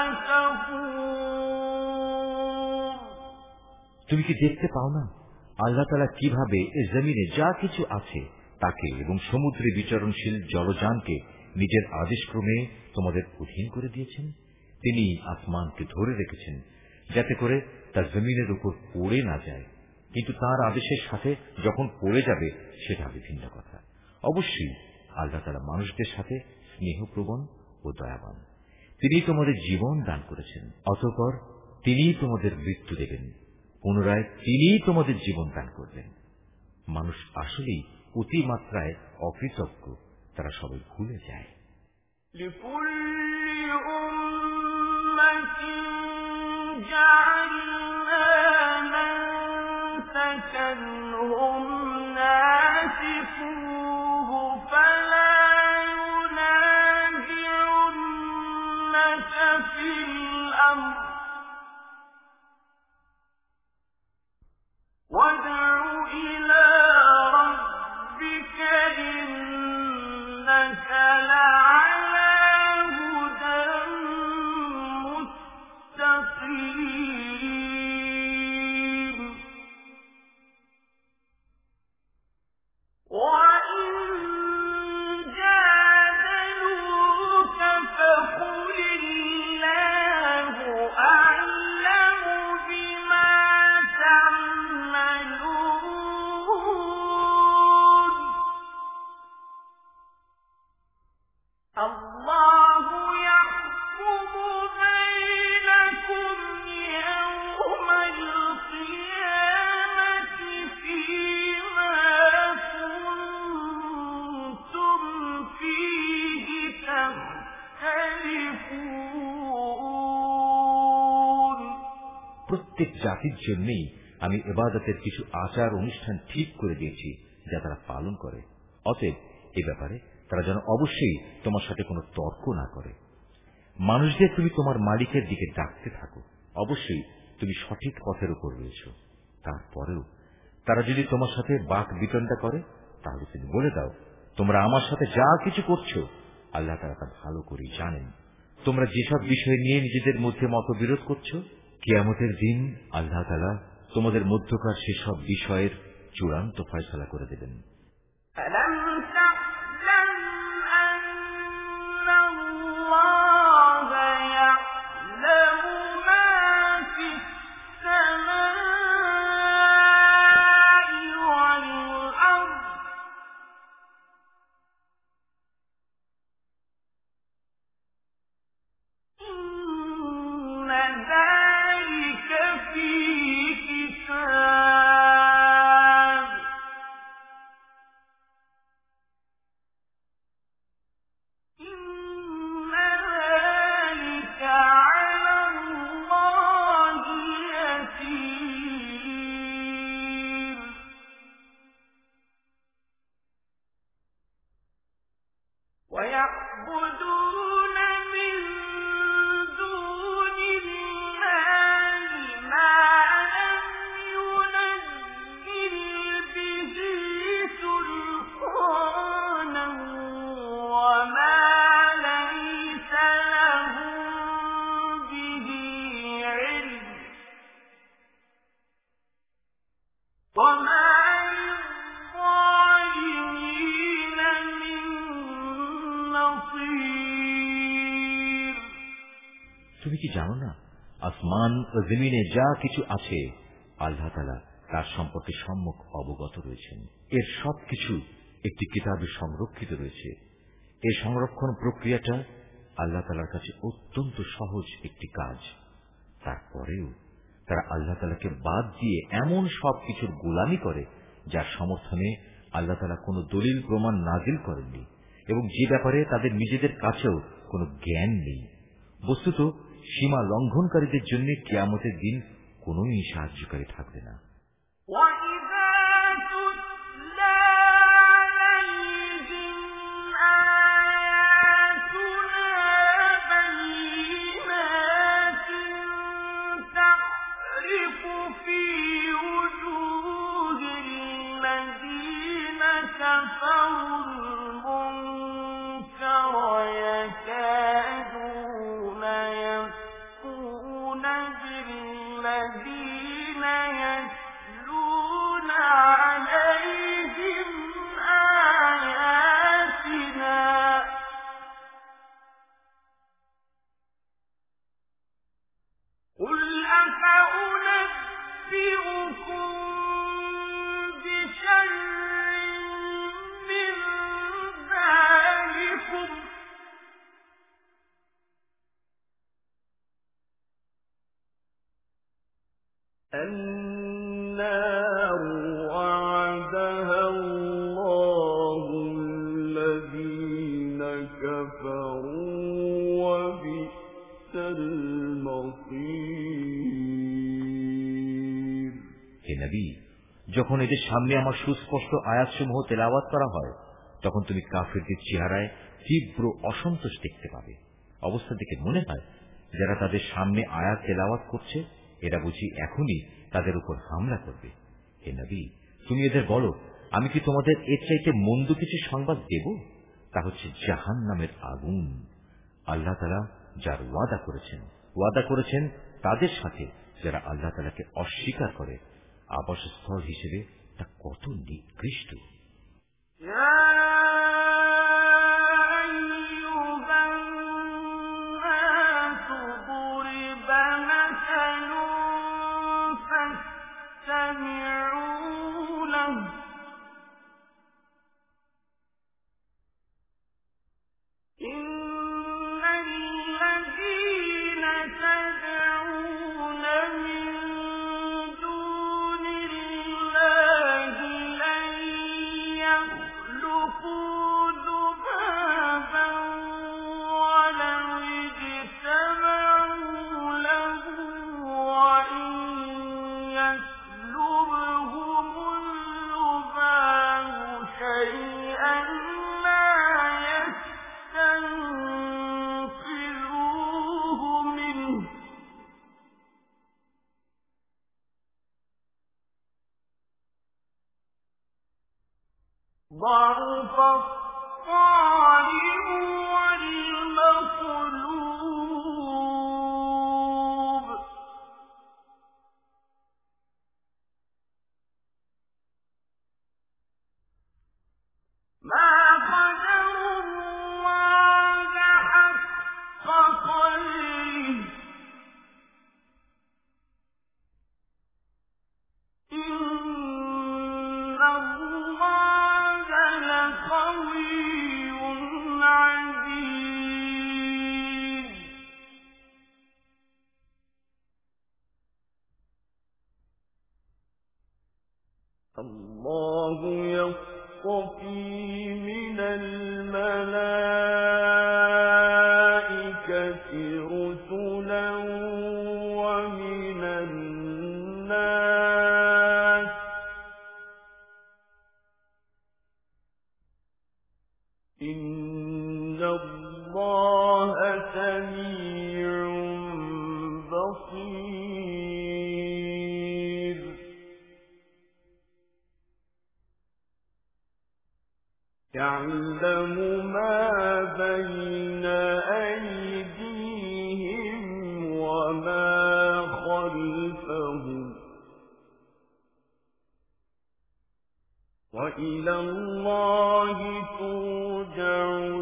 لكفور তুমি কি দেখতে পাও না আল্লাহ তাআলা কিভাবে এ জমিনে যা কিছু আছে তাকে এবং সমুদ্রে বিচরণশীল জলযানকে নিজের আদেশক্রমে তোমাদের অধীন করে দিয়েছেন? তিনি আসমানকে ধরে রেখেছেন যাতে করে তা জমিনের উপর পড়ে না যায়, কিন্তু তার আদেশের সাথে যখন পড়ে যাবে সেটা বিভিন্ন কথা। অবশ্যই আল্লাহ তাআলা মানুষদের সাথে স্নেহপ্রবণ ও দয়াবান। তিনি তোমাদের জীবন দান করেছেন, অতঃপর তিনি তোমাদের মৃত্যু দেবেন, পুনরায় তিনি তোমাদের জীবন দান করবেন। মানুষ আসলেই অতিমাত্রায় অকৃতজ্ঞ, তারা সবাই ভুলে যায়। لكل أمة جعلنا منسكا هم ناسكوه فلا ينازعنك في الأمر وادع إلى ربك إنك لعلى هدى مستقيم وإن جادلوك فقل الله أعلم بما تعملون الله يحكم بينكم يوم القيامة فيما كنتم فيه تختلفون প্রত্যেক জাতির জন্যই আমি ইবাদতের কিছু আচার অনুষ্ঠান ঠিক করে দিয়েছি যা তারা পালন করে। অতএব এ ব্যাপারে তারা যেন অবশ্যই তোমার সাথে কোনো তর্ক না করে। মানুষদের তুমি তোমার মালিকের দিকে ডাকতে থাকো, অবশ্যই তুমি সঠিক পথের উপর রয়েছ। তারপরেও তারা যদি তোমার সাথে বাক বিতণ্ডা করে, তাহলে তুমি বলে দাও, তোমরা আমার সাথে যা কিছু করছো আল্লাহ তাআলা তা ভালো করে জানেন। তোমরা যেসব বিষয় নিয়ে নিজেদের মধ্যে মতবিরোধ করছো, কিয়ামতের দিন আল্লাহ তাআলা তোমাদের মধ্যকার সেসব বিষয়ের চূড়ান্ত ফয়সালা করে দেবেন। তুমি কি জানো না, আসমান ও জমিনে যা কিছু আছে আল্লাহ তাআলা তার সম্পর্কে সম্যক অবগত রয়েছেন। এর সবকিছু একটি কিতাবে সংরক্ষিত রয়েছে। এই সংরক্ষণ প্রক্রিয়াটা আল্লাহ তাআলার কাছে অত্যন্ত সহজ একটি কাজ। তারপরেও তারা আল্লাহ তাআলাকে বাদ দিয়ে এমন সব কিছুর গোলামি করে যার সমর্থনে আল্লাহ তাআলা কোনো দলিল প্রমাণ নাজিল করেননি এবং যে ব্যাপারে তাদের নিজেদের কাছেও কোনো জ্ঞান নেই। বস্তুত সীমা লঙ্ঘনকারীদের জন্য কিয়ামতের দিন কোনই সাহায্যকারী থাকবে না। النار وعدها الله الذين كفروا وبئس المصير। হে নবী, যখন এদের সামনে আমার সুস্পষ্ট আয়াতসমূহ তেলাওয়াত করা হয়, তখন তুমি কাফিরদের চেহারায় তীব্র অসন্তোষ দেখতে পাবে। অবস্থা দেখে মনে হয় যারা তাদের সামনে আয়াত তেলাওয়াত করছে এরা বুঝি এখনই তাদের উপর হামলা করবে। হে নবী, তুমি এদের বলো, আমি কি তোমাদের এর চাইতে মন্দ কিছু সংবাদ দেব? তা হচ্ছে জাহান্নামের আগুন। আল্লাহ তাআলা যার ওয়াদা করেছেন ওয়াদা করেছেন তাদের সাথে যারা আল্লাহ তাআলাকে অস্বীকার করে, আবাসস্থল হিসেবে তা কত নিকৃষ্ট। يسلبهم ضعف الطالب والمطلوب ما قدر الله حق قدره إن الله لقوي عزيز الله يصطفي من الملائكة رسلا ومن الناس إن الله سميع بصير يعلم ما بين أيديهم وما خلفهم وإلى الله ترجع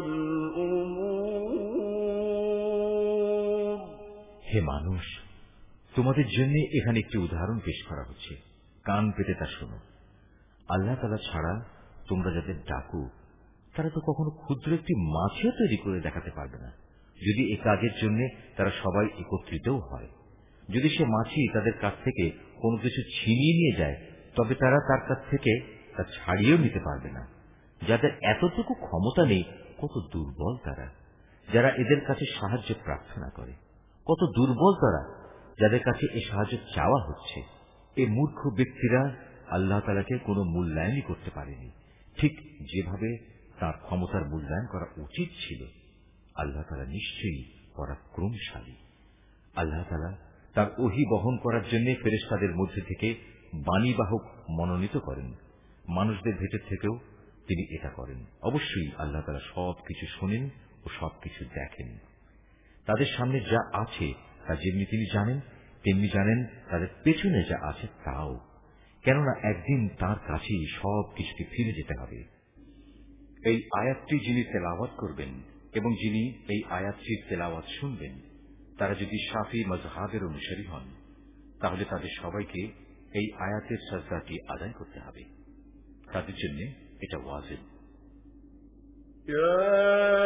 الأمور হে মানুষ, তোমাদের জন্য এখানে একটি উদাহরণ পেশ করা হচ্ছে, কান পেতে তা শোনো। আল্লাহ তাআলা ছাড়া তোমরা যাদের ডাকো তারা তো কখনো ক্ষুদ্র একটি মাছও তৈরি করে দেখাতে পারবে না, যদি এ কাজের জন্য তারা সবাই একত্রিতও হয়। যদি সে মাছি তাদের কাছ থেকে কোনো কিছু ছিনিয়ে নিয়ে যায়, তবে তারা তার কাছ থেকে তা ছাড়িয়েও নিতে পারবে না। যাদের এতটুকু ক্ষমতা নেই, কত দুর্বল তারা যারা এদের কাছে সাহায্য প্রার্থনা করে, কত দুর্বল তারা যাদের কাছে এ সাহায্য চাওয়া হচ্ছে। এই মূর্খ ব্যক্তিরা আল্লাহ তাআলাকে কোনো মূল্যায়নই করতে পারেনি, ঠিক যেভাবে তার ক্ষমতার মূল্যায়ন করা উচিত ছিল। আল্লাহ তাআলা নিশ্চয়ই পরাক্রমশালী। আল্লাহ তাআলা তার ওহী বহন করার জন্য ফেরেশতাদের মধ্যে থেকে বাণীবাহক মনোনীত করেন, মানুষদের ভেতর থেকেও তিনি এটা করেন। অবশ্যই আল্লাহ তাআলা সবকিছু শোনেন ও সবকিছু দেখেন। তাদের সামনে যা আছে তা যেমনি তিনি জানেন, তেমনি জানেন তাদের পেছনে যা আছে তাও, কেননা একদিন তার কাছেই সব কিছুকে ফিরে যেতে হবে। এই আয়াতটি যিনি তেলাওয়াত করবেন এবং যিনি এই আয়াতটির তেলাওয়াত শুনবেন, তারা যদি শাফি মাযহাবের অনুসারী হন, তাহলে তাদের সবাইকে এই আয়াতের সাজদাটি আদায় করতে হবে। তাদের জন্য এটা ওয়াজিব। ইয়া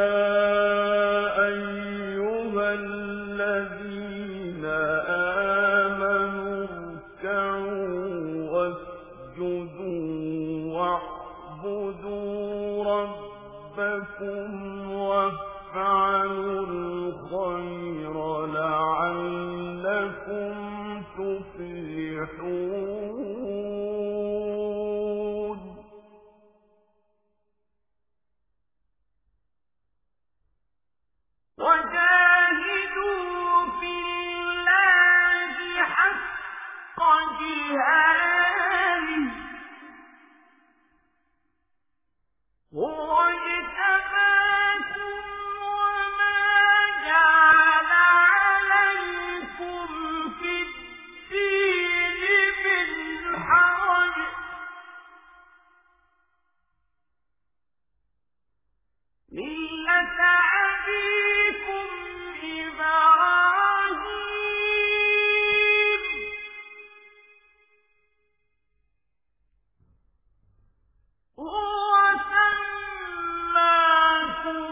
আইয়ুহাল্লাযীনা আমানু রুকউ ওয়াসজুদু ওয়া'বুদু রাব্বাকুম ওয়াফআলুল খায়রা লা'আল্লাকুম তুফলিহুন। وجاهدوا في الله حق جهاده هو اجتباكم وما جعل عليكم في الدين من حرج ملة أبيكم إبراهيم هو سماكم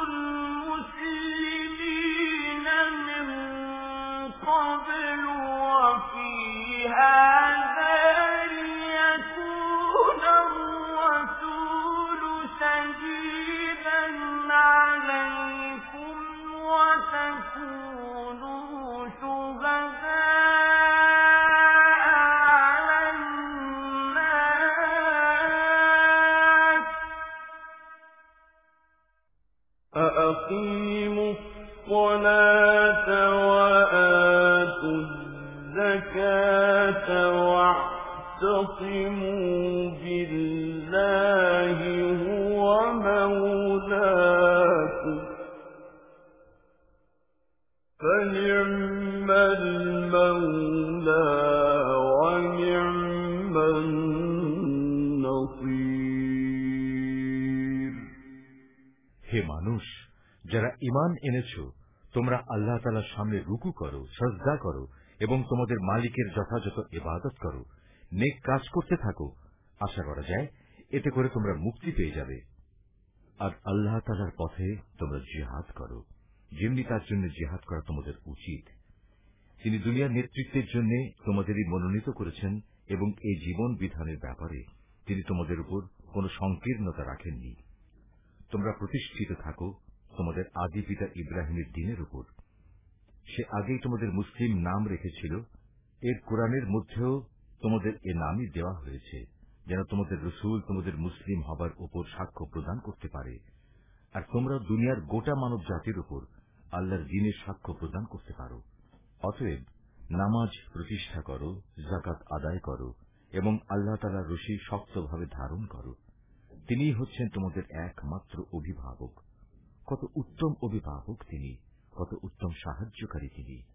المسلمين من قبل وفي هذا ليكون الرسول شهيدا عليكم وتكونوا شهداء على الناس فأقيموا الصلاة وآتوا الزكاة واعتصموا بالله فنعم المولى ونعم النصير হে মানুষ, যারা ঈমান এনেছো, তোমরা আল্লাহ তাআলার সামনে রুকু করো, সিজদা করো এবং তোমাদের মালিকের যথাযথ ইবাদত করো, নেক কাজ করতে থাকো। আশা করা যায় এতে করে তোমরা মুক্তি পেয়ে যাবে। আর আল্লাহ তাআলার পথে তোমরা জিহাদ করো, যেমনি তার জন্য জিহাদ করা তোমাদের উচিত। তিনি দুনিয়ার নেতৃত্বের জন্য তোমাদেরই মনোনীত করেছেন এবং এই জীবন বিধানের ব্যাপারে তিনি তোমাদের উপর কোন সংকীর্ণতা রাখেননি। তোমরা প্রতিষ্ঠিত থাকো তোমাদের আদি পিতা ইব্রাহিমের দ্বীনের উপর। সে আগেই তোমাদের মুসলিম নাম রেখেছিল। এর কোরআনের মধ্যেও তোমাদের এ নামই দেওয়া হয়েছে, যেন তোমাদের রসুল তোমাদের মুসলিম হবার উপর সাক্ষ্য প্রদান করতে পারে, আর তোমরা দুনিয়ার গোটা মানব জাতির উপর আল্লাহর দ্বীনের সাক্ষ্য প্রদান করতে পারো। অতএব নামাজ প্রতিষ্ঠা করো, যাকাত আদায় করো এবং আল্লাহ তাআলার রশি শক্তভাবে ধারণ করো। তিনিই হচ্ছেন তোমাদের একমাত্র অভিভাবক। কত উত্তম অভিভাবক তিনি, কত উত্তম সাহায্যকারী তিনি।